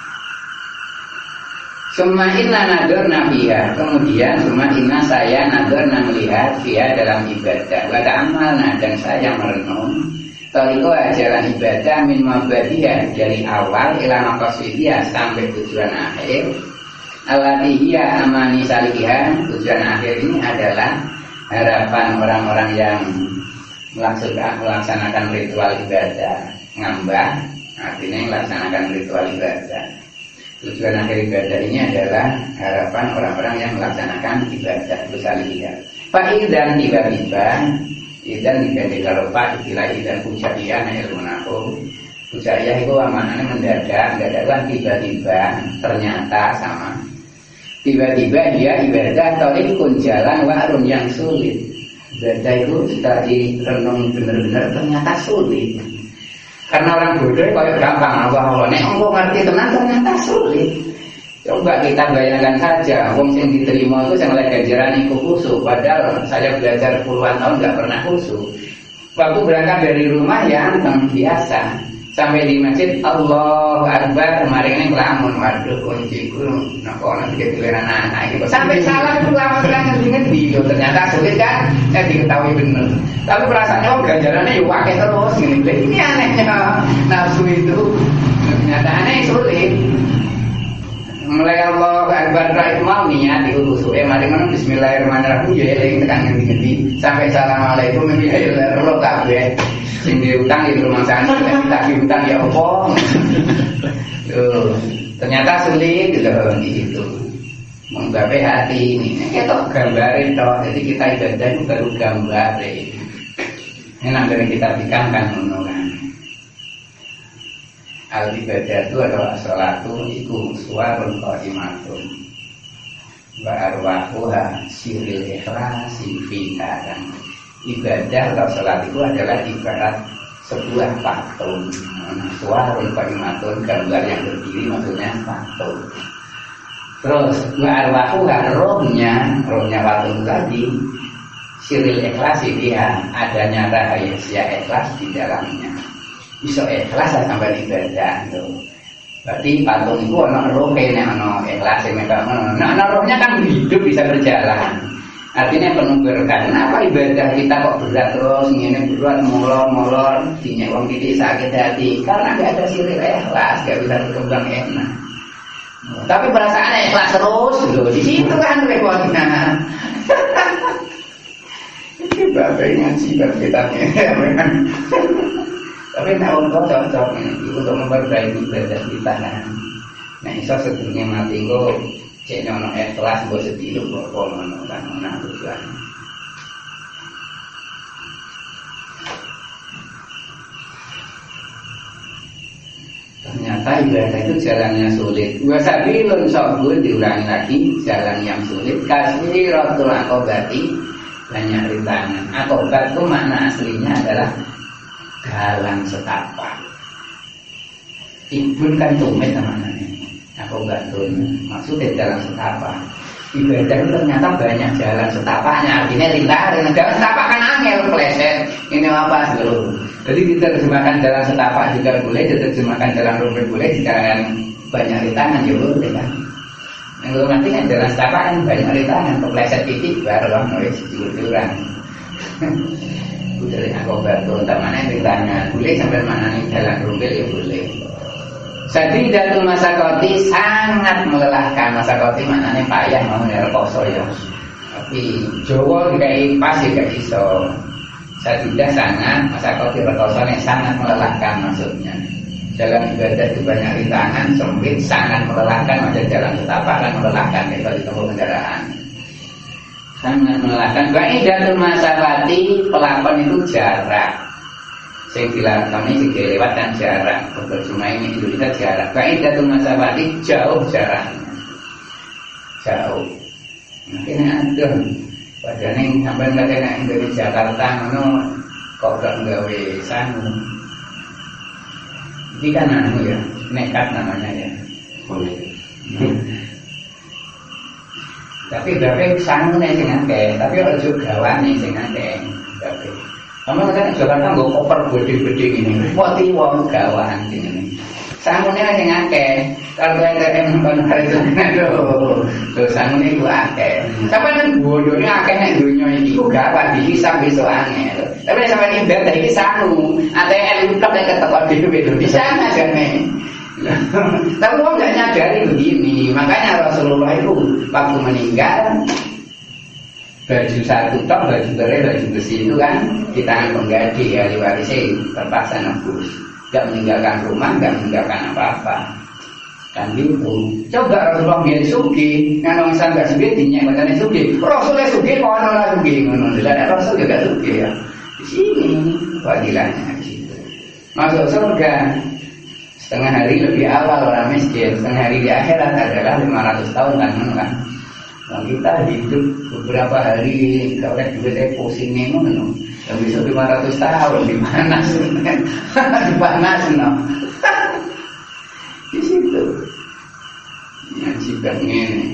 Summa inna nadorna biha. Kemudian summa inna saya nadorna melihat biha dalam ibadah. Wa ta'amalna dan saya merenung. Tariqo jalan ibadah min mabadiha dari awal ila maqasidiyah sampai tujuan akhir. Allati hiya amani salihah. Tujuan akhir ini adalah harapan orang-orang yang melaksanakan ritual ibadah ngambah, artinya melaksanakan ritual ibadah. Tujuan akhir ibadah ini adalah harapan orang-orang yang melaksanakan ibadah bersalihah. Fa'idan tiba-tiba, idan diganti kalau pak istilah idan pujaiyah ilmu nakum. Pujaiyah itu amanahnya mendadak kan tiba-tiba ternyata sama. Tiba-tiba dia ibadah tariqun jalan warun yang sulit. Ibadah itu setelah direnung benar-benar ternyata sulit. Karena orang bodoh kayak gampang Allah nek engko ngerti tenan ternyata sulit. Coba kita bayangkan saja, wong sing diterima itu sing oleh ganjaran iku khusyuk, padahal saya belajar puluhan tahun enggak pernah khusyuk. Waktu berangkat dari rumah ya biasa. Sampai di masjid Allahu Akbar kemarin ini kelamun waduh kunciku napa ana dikeliran anak gitu. Sampai salah itu lama kan ngerti ternyata sulit kan diketahui bener. Tapi perasaannya ganjarannya ya wakil terus gini. Ini anehnya nafsu itu ternyata aneh sulit. Mulai Allah Akbar raih mau niat itu khusyuk mari ngono bismillahirrahmanirrahim ya eling tekan ngendi-ngendi sampai assalamualaikum ya Allah kabeh. Sing diutang di rumah sana kita diutang ya apa? Ternyata sulit gitu gitu. Menggapai hati ini. Kita gambarin toh. Jadi kita ibadah itu baru gambarin. Enak dari kita pikirkan kan. Al ibadah itu adalah salatu iku suwarun qaimatun. Wa arwahuha siril ikhlasi fiha. Ibadah atau salat itu adalah ibarat sebuah patung. Suarun kalimatun, gambar yang berdiri maksudnya patung. Terus arwahu rohnya patung tadi siril ikhlas dia adanya rahasia ikhlas di dalamnya. Bisa ikhlas sampai ibadah tuh. Berarti patung itu ana rohnya, ana ikhlas mereka. Nah, rohnya kan hidup bisa berjalan. Artinya penuh berkah. Kenapa ibadah kita kok berat terus ngene berat molor dinyek wong titik sakit hati? Karena enggak ada siril ikhlas, enggak bisa berkembang enak. Tapi perasaannya ikhlas terus loh, di situ kan repotnya. Ini bapak ngaji kitabnya. Tapi nak untuk cocok ini untuk memperbaiki ibadah kita kan. Nah iso sedurunge mati kok cek ono ikhlas mbok sedilo kok ngono kan ana tujuan. Ternyata ibadah itu jalannya sulit. Wasabilun sabun diulangi lagi, jalan yang sulit. Kasiratul aqobati, banyak rintangan. Aqobat itu makna aslinya adalah galang setapak. Ibun kan tumit namanya. Aqobat itu maksudnya jalan setapak. Ibadah itu ternyata banyak jalan setapaknya. Artinya rintangan. Jalan setapak kan angel pleset. Ini apa dulu? Jadi diterjemahkan jalan setapak juga boleh, diterjemahkan jalan rumput boleh, dikarenakan banyak rintangan juga boleh kan. Yang nanti kan jalan setapak kan banyak rintangan, kepleset titik baru lah nulis jujur-jujuran. Dari aku batu, tak mana rintangan boleh sampai mana nih jalan rumput ya boleh. Jadi datul masakoti sangat melelahkan. Masakoti maknanya payah mau ngerkoso ya. Tapi Jawa dikai pas juga iso. Sadidah sangat, masakoti rekosonya sangat melelahkan maksudnya. Jalan ibadah itu banyak rintangan, sempit, sangat melelahkan. Macam jalan setapak kan melelahkan kalau ditempuh kendaraan. Sangat melelahkan. Ba'idatul masafati, pelakon itu jarak. Saya dilakukan ini juga lewatkan jarak. Berjumlah ini Indonesia jarak. Ba'idatul masafati jauh jaraknya. Jauh. Mungkin ada. Padahal sampai nggak dari Jakarta, mana kok gak nggawe sangu? Ini kan anu ya, nekat namanya ya. Boleh. Tapi bapak sangu nih sing akeh, tapi ora juga gawane sing akeh. Bapak. Kamu kan Jakarta nggo koper gede-gede ini, poti wong gawan ini. Sangune sing akeh. Kalau yang kon hari itu lho sangune ku akeh. Sampeyan kan bodone akeh nek donya iki ku gawat dihisab besok angel. Tapi sampeyan ibadah iki sangu, ATM utek nek keteko dhewe lho bisa ajane. Tapi wong gak nyadari begini, makanya Rasulullah itu waktu meninggal baju satu tok, baju kere, baju besi itu kan di tangan pengganti ahli warisnya terpaksa nebus. Gak meninggalkan rumah, gak meninggalkan apa-apa. Kan gitu. Coba Rasulullah biar sugi, kan orang Islam gak sugi, dinyak bacanya sugi. Rasulullah sugi, kok orang sugi, ada Rasul juga sugi ya. Di sini fadilahnya gitu. Masuk surga setengah hari lebih awal orang miskin, setengah hari di akhirat adalah 500 tahun kan. Nah, kita hidup beberapa hari kalau juga saya pusing nih ngono. Yang bisa 500 tahun di mana sebenarnya? Di panas no. Di situ. Yang sikap ini.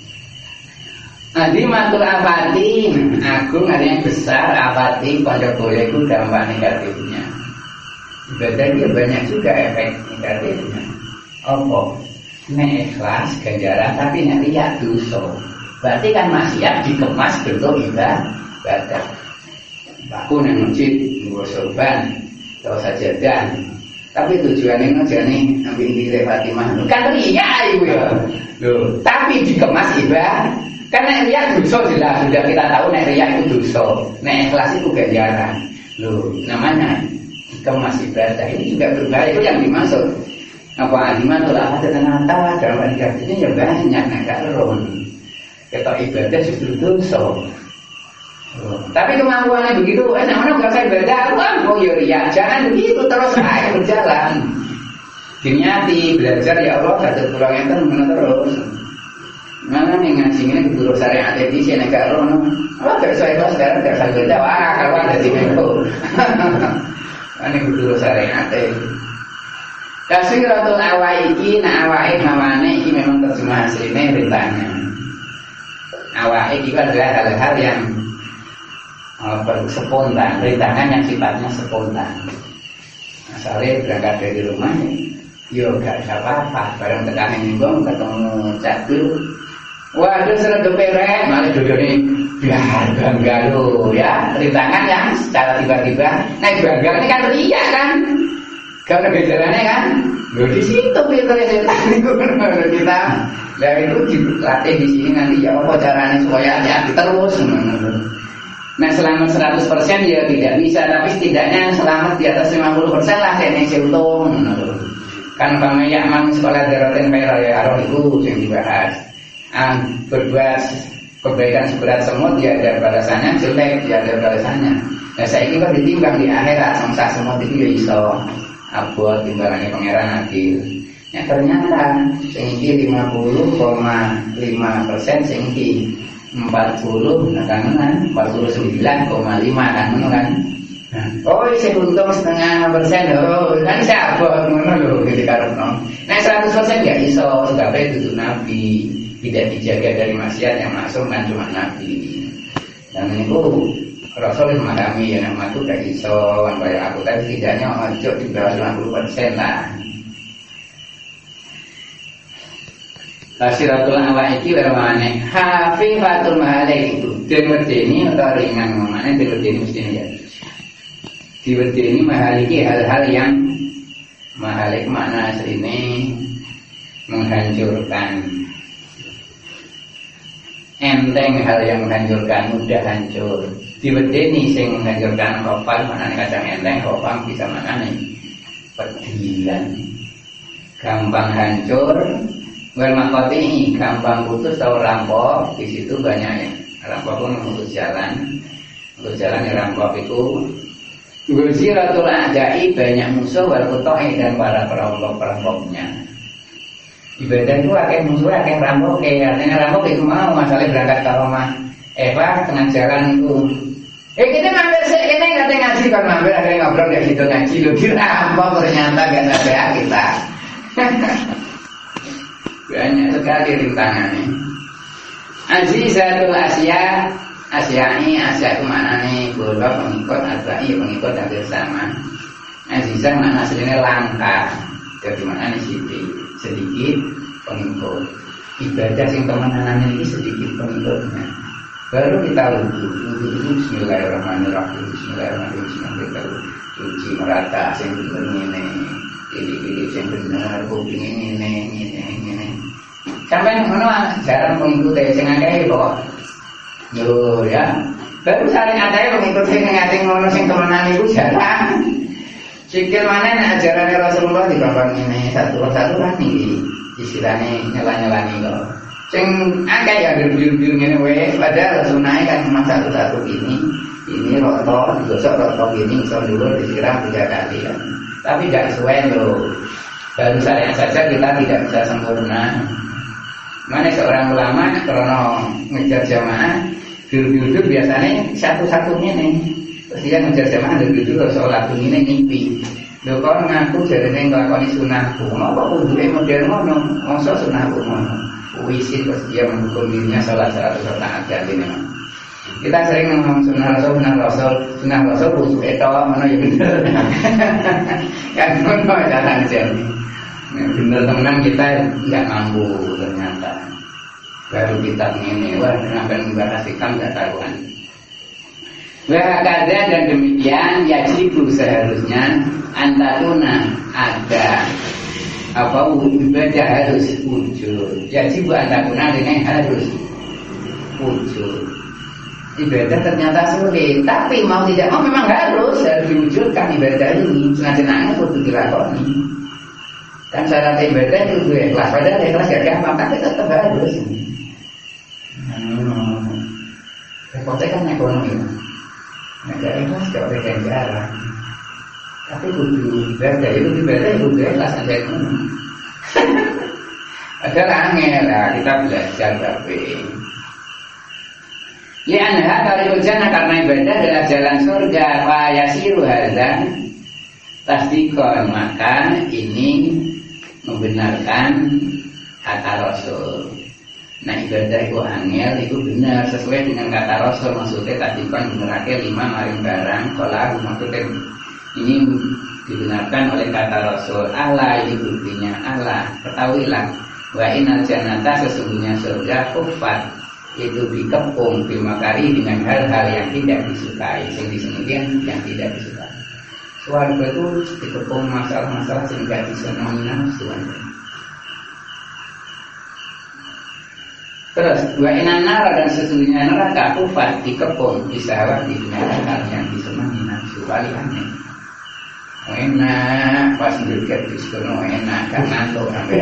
Adimatul afati, agung artinya besar, afati pada boleh itu dampak negatifnya. Ibadah banyak juga efek negatifnya. Apa? Nek ikhlas ganjaran tapi nek riya dosa. Berarti kan maksiat dikemas bentuk ibadah. Aku nang masjid nggo sorban atau sajadah. Tapi tujuannya ngajane ambil diri Fatimah. Kan riya iku ya. Lho, tapi dikemas ibadah. Karena riya dosa jelas sudah kita tahu nek riya itu dosa. Nek ikhlas itu ganjaran. Lho, namanya dikemas ibadah. Ini juga berbahaya itu yang dimaksud. Apa alimatul ahad ternyata dalam hadis ini ya banyak nek karon. Kita ibadah justru dosa. Tapi kemampuannya begitu, namanya bukan saya ibadah, oh ya, jangan begitu terus aja berjalan. Dinyati belajar ya Allah satu pulang itu terus. Mana nih ngaji ini guru syariat di sini negara oh gak saya bahas sekarang gak saya baca wah kalau ada di Menko. Ini kudu syariate. Kasiratul awai iki nak awake mawane iki memang terjemah asline rintangan. Awai itu adalah hal-hal yang spontan, rintangan yang sifatnya spontan. Asalnya berangkat dari rumah, yo gak apa-apa. Barang tekan nyinggung ketemu catur, waduh serendep perek, malah duduknya biar bangga lo ya. Rintangan yang secara tiba-tiba, nah bangga ini kan ria kan. Karena gejalanya kan, lo di situ pinternya setan itu kita. Dari itu dilatih di sini nanti ya apa caranya supaya hati-hati terus. Nah selamat 100% ya tidak bisa, tapi setidaknya selamat di atas 50% lah saya untung. Kan pamaya mang sekolah daroten pera ya arah itu yang dibahas. Berbuat kebaikan seberat semut ya ada balasannya, jelek ya ada balasannya. Nah saya ini kan ditimbang di akhirat semsa semut itu ya iso. Abot timbangannya pangeran adil. Ya ternyata singki 50,5%, singki 40, nah kan 49,5 kan kan. Oh saya untung 0,5%, oh kan siapa ngono lho gitu karena. Nah 100% gak iso, sebab itu nabi tidak dijaga dari maksiat yang masuk kan cuma nabi. Dan itu Rasul memahami yang nama itu gak iso, kayak aku tadi tidaknya ojo di bawah 50% lah. Kasiratul awaiki warwane hafifatul mahalik itu diwedeni atau ringan ngomongnya diwedeni mestinya ya. Diwedeni mahaliki hal-hal yang mahalik makna asline menghancurkan. Enteng hal yang menghancurkan, mudah hancur. Diwedeni sing menghancurkan kopal maknanya kadang enteng, kopal bisa maknanya pedilan. Gampang hancur. Wal makoti gampang putus atau rampok, di situ banyak ya. Rampok pun memutus jalan. Untuk jalan ya rampok itu Gusiratul a'da'i banyak musuh wal quta'i dan para perampok-perampoknya. Ibadah itu akeh musuh, akeh rampok, artinya rampok itu mau masalah berangkat ke rumah Eva tengah jalan itu. Kita mampir sih, kita nggak ngaji kan mampir ada yang ngobrol dari situ ngaji lu dirampok ternyata gak ada kita. Banyak sekali rintangannya. Azizatul Asya, Asya itu maknanya bola pengikut, Asya pengikut hampir sama. Azizah makna aslinya langka, jadi maknanya sedikit pengikut. Ibadah yang teman-teman ini sedikit pengikutnya. Baru kita wudhu itu Bismillahirrahmanirrahim, Bismillahirrahmanirrahim. Kita cuci merata, yang benar ini, yang benar, kuping ini. Sampai mana jarang mengikuti sing akeh kok. Yo ya. Baru saling akeh mengikuti sing ngating ngono sing temenan iku jarang. Sikil maneh nek ajarane Rasulullah dibambang ini satu kan iki istilahnya nyela-nyelani kok. Sing akeh ya bir-bir ngene wae padahal sunahe kan cuma satu gini. Ini roto digosok roto gini iso dulu disiram 3 kali kan. Tapi gak sesuai loh. Baru saya saja kita tidak bisa sempurna. Mana seorang ulama karena ngejar jamaah duduk biasanya satu-satunya nih. Terus dia ngejar jamaah duduk sholat ini ngimpi. Lho kok ngaku jarene nglakoni sunahku. Apa kuduke modern ngono? Masa sunahku ngono. Wisi terus dia mendukung dirinya sholat 100 rakaat ganti memang. Kita sering ngomong sunah rasul busuk itu mana ya bener. Kan ngono jalan jadi. Bener teman kita nggak mampu ternyata. Baru kita ini wah kenapa membahas ikam nggak tahuan. Wah kada dan demikian yajibu seharusnya antatuna ada apa ibadah harus wujud. Yajibu antatuna dengan harus wujud. Ibadah ternyata sulit, tapi mau tidak mau memang harus diwujudkan ibadah ini. Senajan kudu dilakoni. Kan syarat ibadah itu ikhlas, padahal ikhlas ya gampang, tapi tetap harus. Repotnya kan ekonomi. Nggak ikhlas gak boleh ganjaran. Tapi kudu ibadah itu ikhlas aja itu. Padahal angel lah kita belajar tapi. Lianha tarikul jannah karena ibadah adalah jalan surga. Fa yasiru hadzan tasdikon, maka ini membenarkan kata Rasul. Nah ibadah itu angel, itu benar sesuai dengan kata Rasul. Maksudnya tasdikon benerake 5 maring barang. Kalau maksudnya ini dibenarkan oleh kata Rasul. Allah ini buktinya, Allah ketahuilah wa inal jannata, sesungguhnya surga kufat, itu dikepung bimakari dengan hal-hal yang tidak disukai. Yang disebutkan yang tidak disukai. Swarga itu dikepung masalah-masalah sehingga disenangi nafsu. Terus wa inal nara, dan sesungguhnya neraka kufat, dikepung disawat dengan hal yang disenangi nafsu. Paling aneh. Enak pas dekat diskono enak kan ngantuk sampai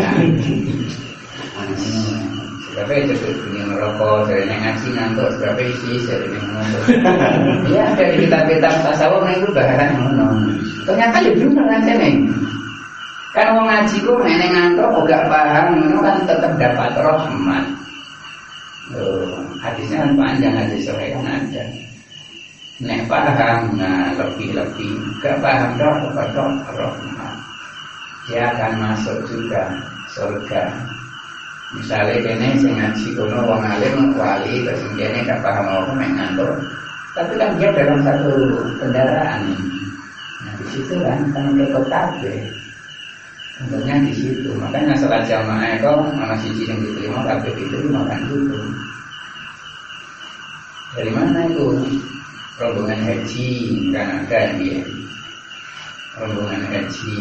sebab itu punya merokok dari ngaji ngantuk, sebab isi dari ngantuk. Ya dari kitab-kitab tasawuf itu bahasan ngono. Ternyata ya bener aja nih. Kan wong ngaji ku nek ngantuk kok gak paham ngono kan tetap dapat rahmat. Hadisnya kan panjang, hadis sore kan ada. Nek paham, nah lebih-lebih gak paham kepada rahmat, dia akan masuk juga surga. Misalnya kene sing ngaji kono wong alim wali, terus kene gak paham apa mek ngantuk, tapi kan dia dalam satu kendaraan. Nah di situ kan ikut kabeh. Tentunya di situ. Makanya salat jamaah itu ana siji yang diterima kabeh itu makan gitu. Dari mana itu? Rombongan haji kan ada ya. Rombongan haji.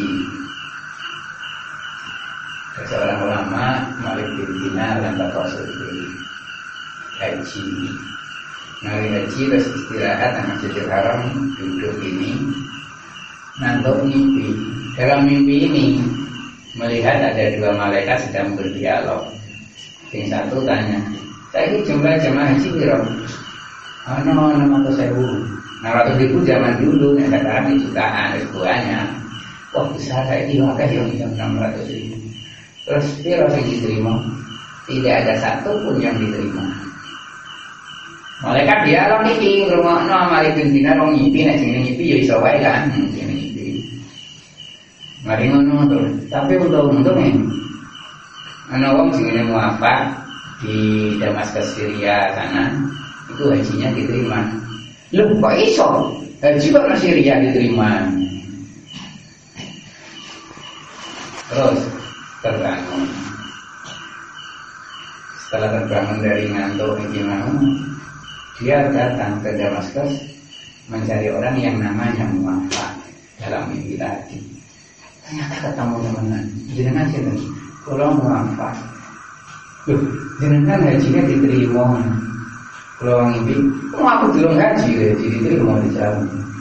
Seorang ulama Malik bin Dinar dan Bapak Suri haji. Malik haji terus istirahat di Masjidil Haram, duduk ini ngantuk mimpi. Dalam mimpi ini melihat ada 2 malaikat sedang berdialog. Yang satu tanya, saya ini jumlah jemaah haji berapa? Ano 600.000. 600.000 zaman dulu yang sekarang ini jutaan ribuannya. Wah besar kayak ini maka yang 600.000. Terus piro yang diterima? Tidak ada satu pun yang diterima. Malaikat dialog iki ngrungokno Malik bin Dinar wong ngipi, nek sing ngipi ya iso wae kan. Sing ngipi. Mari ngono to. Tapi untung-untunge ana wong sing muafak di Damaskus Syria sana. Itu hajinya diterima. Loh kok iso? Haji kok nang Syria diterima. Terus terbangun. Setelah terbangun dari ngantuk ini mau, dia datang ke Damaskus mencari orang yang namanya muafak dalam mimpi tadi. Ternyata ketemu teman-teman. Jenengan sini, kalau muafak. Loh, jenengan hajinya diterima. Kalau mimpi, kok aku belum haji diterima di jalan.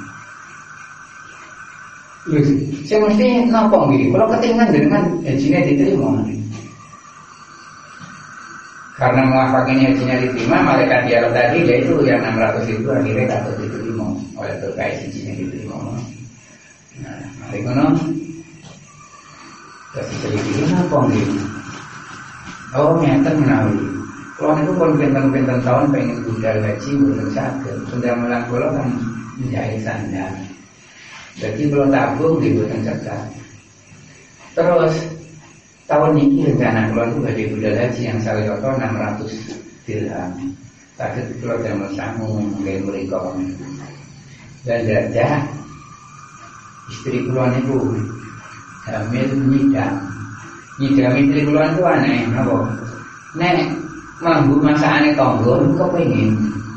Loh, saya mesti nopo gini. Kalau ketinggalan jenengan hajinya diterima. Karena muafak ini hajinya diterima, malaikat dialog tadi yaitu yang 600.000 akhirnya takut diterima oleh terkait hajinya diterima. Nah, mari ngono. Terus diteliti apa gini? Oh, nyata menawi. Kalau itu pun pinten-pinten tahun pengen budal haji bukan saged. Sudah melang kula kan menjahit sandal. Jadi kalau tabung di bukan saged. Terus tahun ini rencana kula itu badhe budal haji yang saliyata 600 dirham. Saged kula damel sangu nggih mriku. Dan dadah istri kula niku hamil nyidam. Nyidam istri kula itu aneh napa? Nek mambu masakane tonggo kok pengen.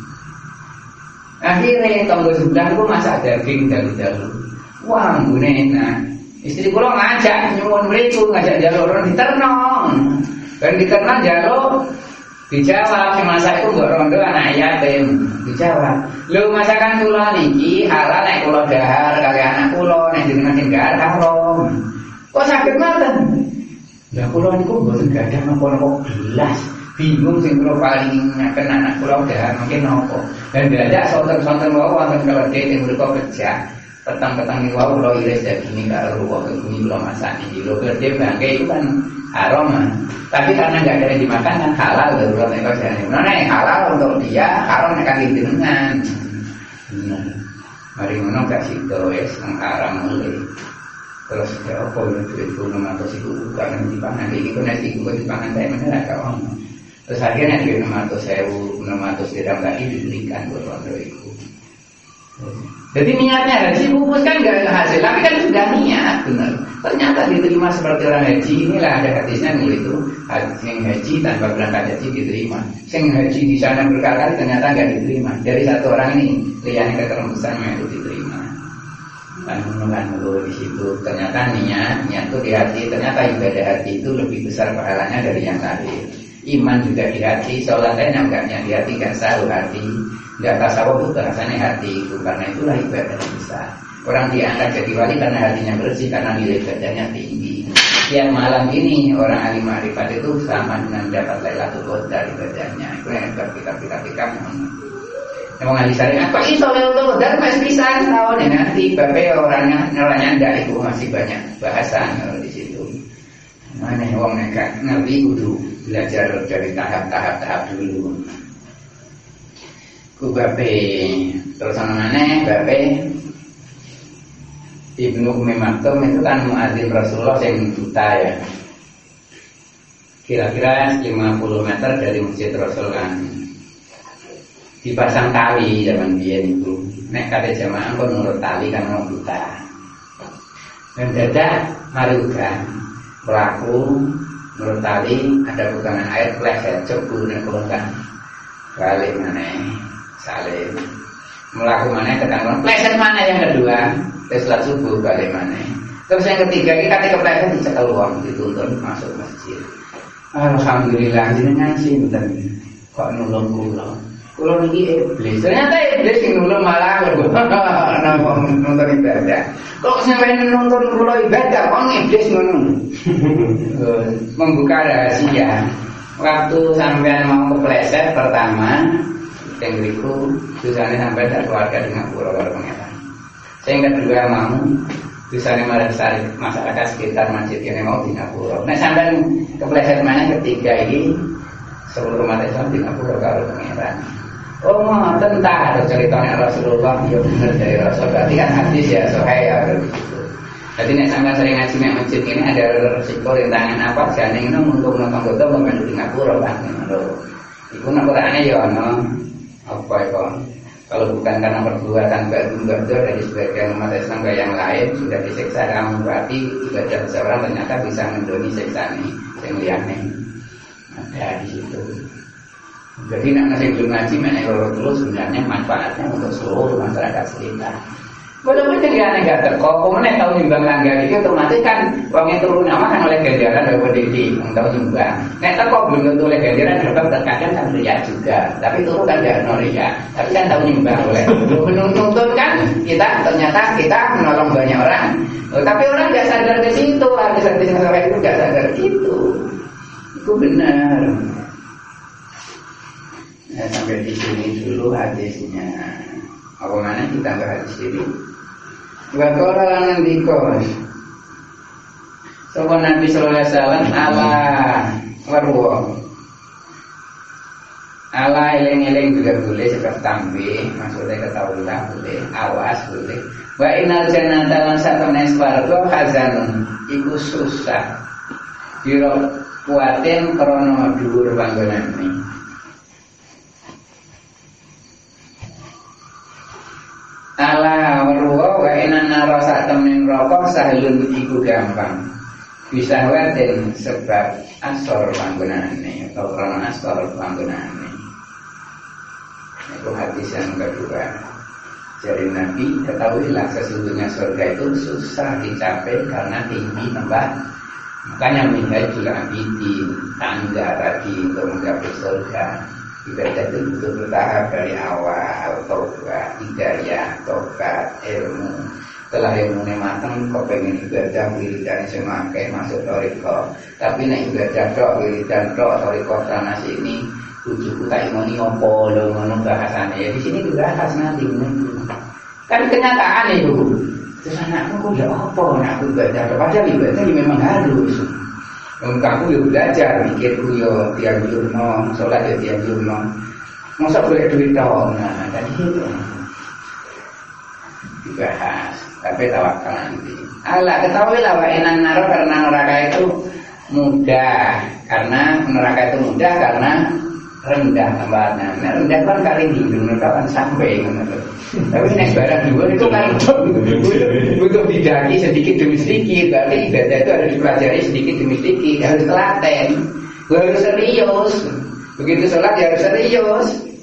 Akhirnya tonggo sebelah ku masak daging dalu-dalu. Wah, mbune enak. Istri kula ngajak nyuwun mriku, ngajak njaluk ron diterno. Ben diterno njaluk dijawab sing masak iku mbok rondo anak yatim. Dijawab, "Lho masakan kula niki halal nek kula dahar kali anak kula, nek jenengan sing dahar haram." Kok saged ngoten? Lah kula niku mboten gadah napa-napa belas. Bingung sing kula paling ngaken anak kula dahar mungkin napa. Dan dadak sonten-sonten wae wonten keledhe sing mriku kerja. Petang-petang niku wae kula iris daging karo ruwet kuwi kula masak iki. Lho keledhe bangke itu kan haram. Tapi karena enggak ada yang dimakan kan halal darurat nek jane. Nah, halal untuk dia, haram nek kangge jenengan. Mari ngono gak sida wis haram mulai. Terus ya apa itu 600 itu bukan dipangan, ini pun nanti gue dipangan saya mana agak ngomong. Terus akhirnya di 600 dirham tadi diberikan buat rondo itu. Jadi niatnya haji pupus kan nggak hasil, tapi kan sudah niat benar. Ternyata diterima seperti orang haji. Inilah ada hadisnya itu haji tanpa berangkat haji diterima. Yang haji di sana berkali-kali ternyata nggak diterima. Dari satu orang ini liane keterembusannya itu diterima. Kan di situ ternyata niat itu di hati. Ternyata ibadah hati itu lebih besar pahalanya dari yang tadi. Iman juga di hati, sholatnya enggaknya di hati, nggak selalu hati. Nggak tasawuf itu rasanya hati itu, karena itulah ibadah yang besar. Orang diangkat jadi wali karena hatinya bersih, karena nilai ibadahnya tinggi. Yang malam ini orang alim ma'rifat itu sama dengan dapat Lailatul Qadar ibadahnya. Itu yang kita Emang ahli syariat kok iso Lailatul Qadar masih bisa tahun ya nanti bapak orangnya ndak itu masih banyak bahasan di situ. Mana wong nek ngerti kudu belajar dari tahap dulu. Ku bape terus mana bape Ibnu Ummi Maktum itu kan muadzin Rasulullah yang buta ya. Kira-kira 50 meter dari masjid Rasul kan. Dipasang tali zaman biyen itu. Nek kate jamaah kok nurut tali kan orang buta. Dan dadak mari udan. Pelaku nurut tali ada bukangan air pleset cebu nek kan. Balik maneh salim. Melaku maneh ketangkon pleset mana yang kedua? Setelah subuh balik maneh. Terus yang ketiga ini ketika kepleset dicekel wong dituntun masuk masjid. Alhamdulillah jenengan sinten kok nulung kula. Kula niki iblis. Ternyata iblis sing nulung malah napa nonton ibadah. Kok sampeyan nonton kula ibadah kok iblis ngono. Membuka rahasia. Waktu sampean mau kepleset pertama yang beriku susahnya sampai tak keluarga dengan pura karo pengetan. Yang kedua mau susahnya masyarakat sekitar masjid ini mau di Ngapura. Nah sampai kepleset mana ketiga ini seluruh umat Islam di Ngapura karo pengetan. Oh mau tentang ada ceritanya Rasulullah ya benar dari Rasul. Berarti kan hadis ya sahih begitu. Jadi nek sampai sering ngaji nek masjid ini ada resiko rintangan apa jane ngono untuk nonton-nonton memang di Ngapura kan ngono. Iku nek Qur'ane ya ono apa itu? Kalau bukan karena perbuatan baru dari sebagian umat Islam ke yang lain sudah disiksa, kamu berarti ibadah seseorang ternyata bisa mendoni siksa nih yang liane ada di situ. Jadi nak nasi belum ngaji menelur terus sebenarnya manfaatnya untuk seluruh masyarakat sekitar. Walaupun jangan nggak terkok, kemudian tahu nyumbang langgar itu otomatis kan uangnya turun nama kan oleh ganjaran dari di tahu nyumbang. Nek terkok belum tentu oleh ganjaran, terkadang kan riak juga. Tapi turun kan tidak riak, tapi kan tahu nyumbang oleh. Menuntut kan kita ternyata kita menolong banyak orang, tapi orang tidak sadar ke situ, hadis-hadis masalah itu tidak sadar gitu. Itu benar. Nah, sampai di sini dulu hadisnya. Apa mana kita bahas di sini? Wakala lanang dikos. Sopo Nabi sallallahu alaihi wasallam ala warwa. Ala eling-eling juga boleh sebab tambih, maksudnya ketahuilah boleh, awas boleh. Wa innal jannata lan satune swarga khazanun iku susah. Kira kuatin krana dhuwur panggonane. Ala warwa wa inna rasa temen rokok sahlun iku gampang. Bisa waten sebab asor panggonane atau karena asor panggonane. Itu hadis yang kedua. Jadi Nabi ketahuilah sesungguhnya surga itu susah dicapai karena tinggi tempat. Makanya minhajul abidin tangga tadi untuk menggapai surga. Ibadah itu butuh bertahap dari awal, taubat, hidayah, tobat, ilmu. Setelah ilmunya matang, kau pengen ibadah wiridan semakai masuk toriko. Tapi nek ibadah tok wiridan tok toriko sana sini, tujuku tak ingoni opo lo ngono bahasanya. Ya di sini juga khas nanti kan kenyataan itu. Terus anakku kok ya opo nak ibadah tok. Padahal ibadah ini memang harus. Kamu ya belajar, mikirku ya tiap jurno, sholat ya tiap jurno. Masa boleh duit tahun, nah tadi itu dibahas. tapi tawakal nanti. Allah ketahuilah wa inan naro, karena neraka itu mudah, karena neraka itu mudah karena rendah tempatnya. Nah, rendah kan kali hidung, neraka kan sampai gitu. Tapi nek barang dua itu kan butuh didaki sedikit demi sedikit. Berarti ibadah itu harus dipelajari sedikit demi sedikit, harus telaten, harus serius. Begitu sholat ya harus serius.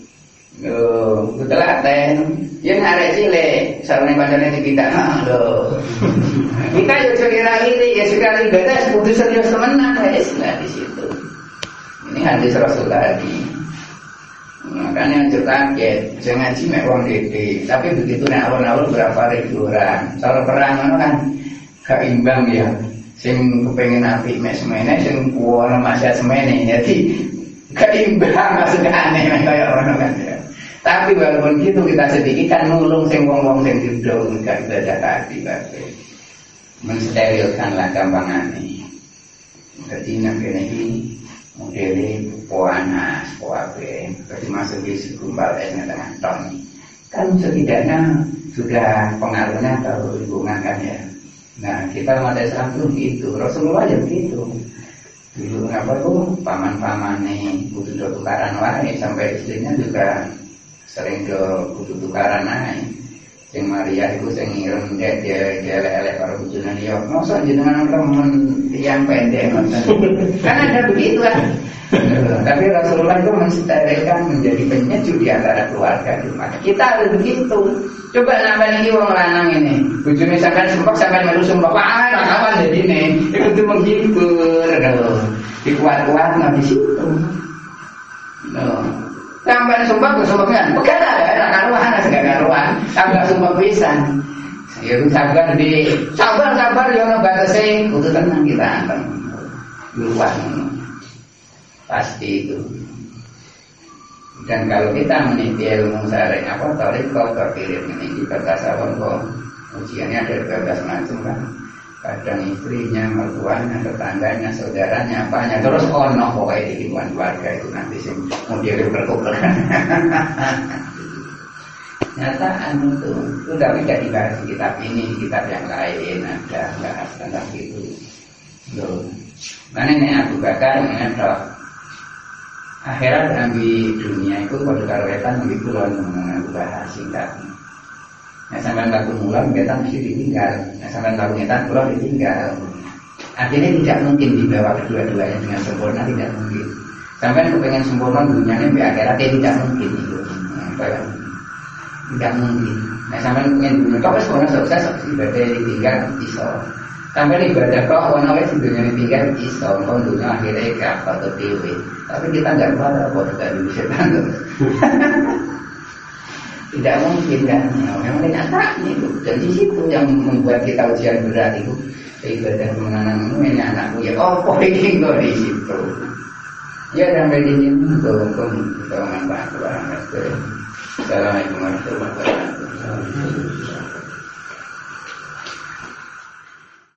Telaten. Yang arek cilik, sarane pancene kita lho. Kita yo sekira ini, ya sekali ibadah kudu serius temenan wis di situ. Ini hadis Rasul tadi. Makanya aja kaget, jangan ngaji mek wong gede. Tapi begitu nek awal-awal berapa ribu orang. Soal perang kan gak imbang ya. Sing kepengin apik mek semene, sing kuwono masih semene. Jadi gak imbang maksudnya aneh kaya ngono kan ya. Tapi walaupun gitu kita sedikit kan nulung sing wong-wong sing didol gak ibadah tadi kabeh. Mensterilkanlah gampangane. Jadi nek kene iki modele panas, poape, berarti masuk di segumpal esnya tengah ton. Kan setidaknya sudah pengaruhnya atau lingkungan kan ya. Nah kita umat Islam tuh gitu, Rasulullah ya begitu. Dulu apa tuh paman-paman nih butuh tukaran wae, sampai istrinya juga sering ke butuh tukaran wae. Sing Maria itu sing ngirim dia elek-elek karo bojone dia. Mosok jenengan temen tiyang pendek ngoten. Kan ada begitu kan. Tapi Rasulullah itu mensterilkan, menjadi penyejuk di antara keluarga di rumah. Kita harus begitu. Coba sampean iki wong lanang ini, bojone sampean sempak sampean melu sumpah, kawan jadi ini. Itu menghibur lho. Dikuat-kuat di situ. Loh. Sampai sumpah kesumpahan, bukan ada karuan, ada karuan, tambah sumpah pisan. Ya sabar di, sabar ya ono batase, kudu tenang kita anteng. Luas pasti itu. Dan kalau kita meniti ilmu syar'i apa toriko terkirim ini kita tasawuf kok ujiannya ada 12 macam kan. Kadang istrinya, mertuanya, tetangganya, saudaranya, apanya. Terus ono pokoknya di lingkungan keluarga itu nanti sih mau dia berkumpul. Nyataan itu tapi tidak dibahas di kitab ini, di kitab yang lain ada bahas tentang itu. Loh, mana ini Abu Bakar mengenai akhirat ambil dunia itu pada karuetan begitu loh mengenai bahas singkat. Nah sampai lagu mulang kita mesti ditinggal. Nah sampai lagu ngetan pulang ditinggal. Akhirnya tidak mungkin dibawa kedua-duanya dengan sempurna, tidak mungkin. Sampai kepengen sempurna dunianya di akhirat tidak mungkin itu. Tidak mungkin. Nah sampai kepengen dunia kau sempurna sukses ibadah ditinggal iso. Sampai ibadah kau wanawes dunia ditinggal iso. Kau dunia akhirnya kapal atau dewi. Tapi kita nggak pada apa tidak bisa tanggung. Tidak mungkin kan, memang kenyataannya itu. Dan di situ yang membuat kita ujian berat itu ibadah menanam ini anakku ya, oh ini kok di situ. Ya sampai di sini untuk manfaat orang. Assalamualaikum warahmatullahi wabarakatuh.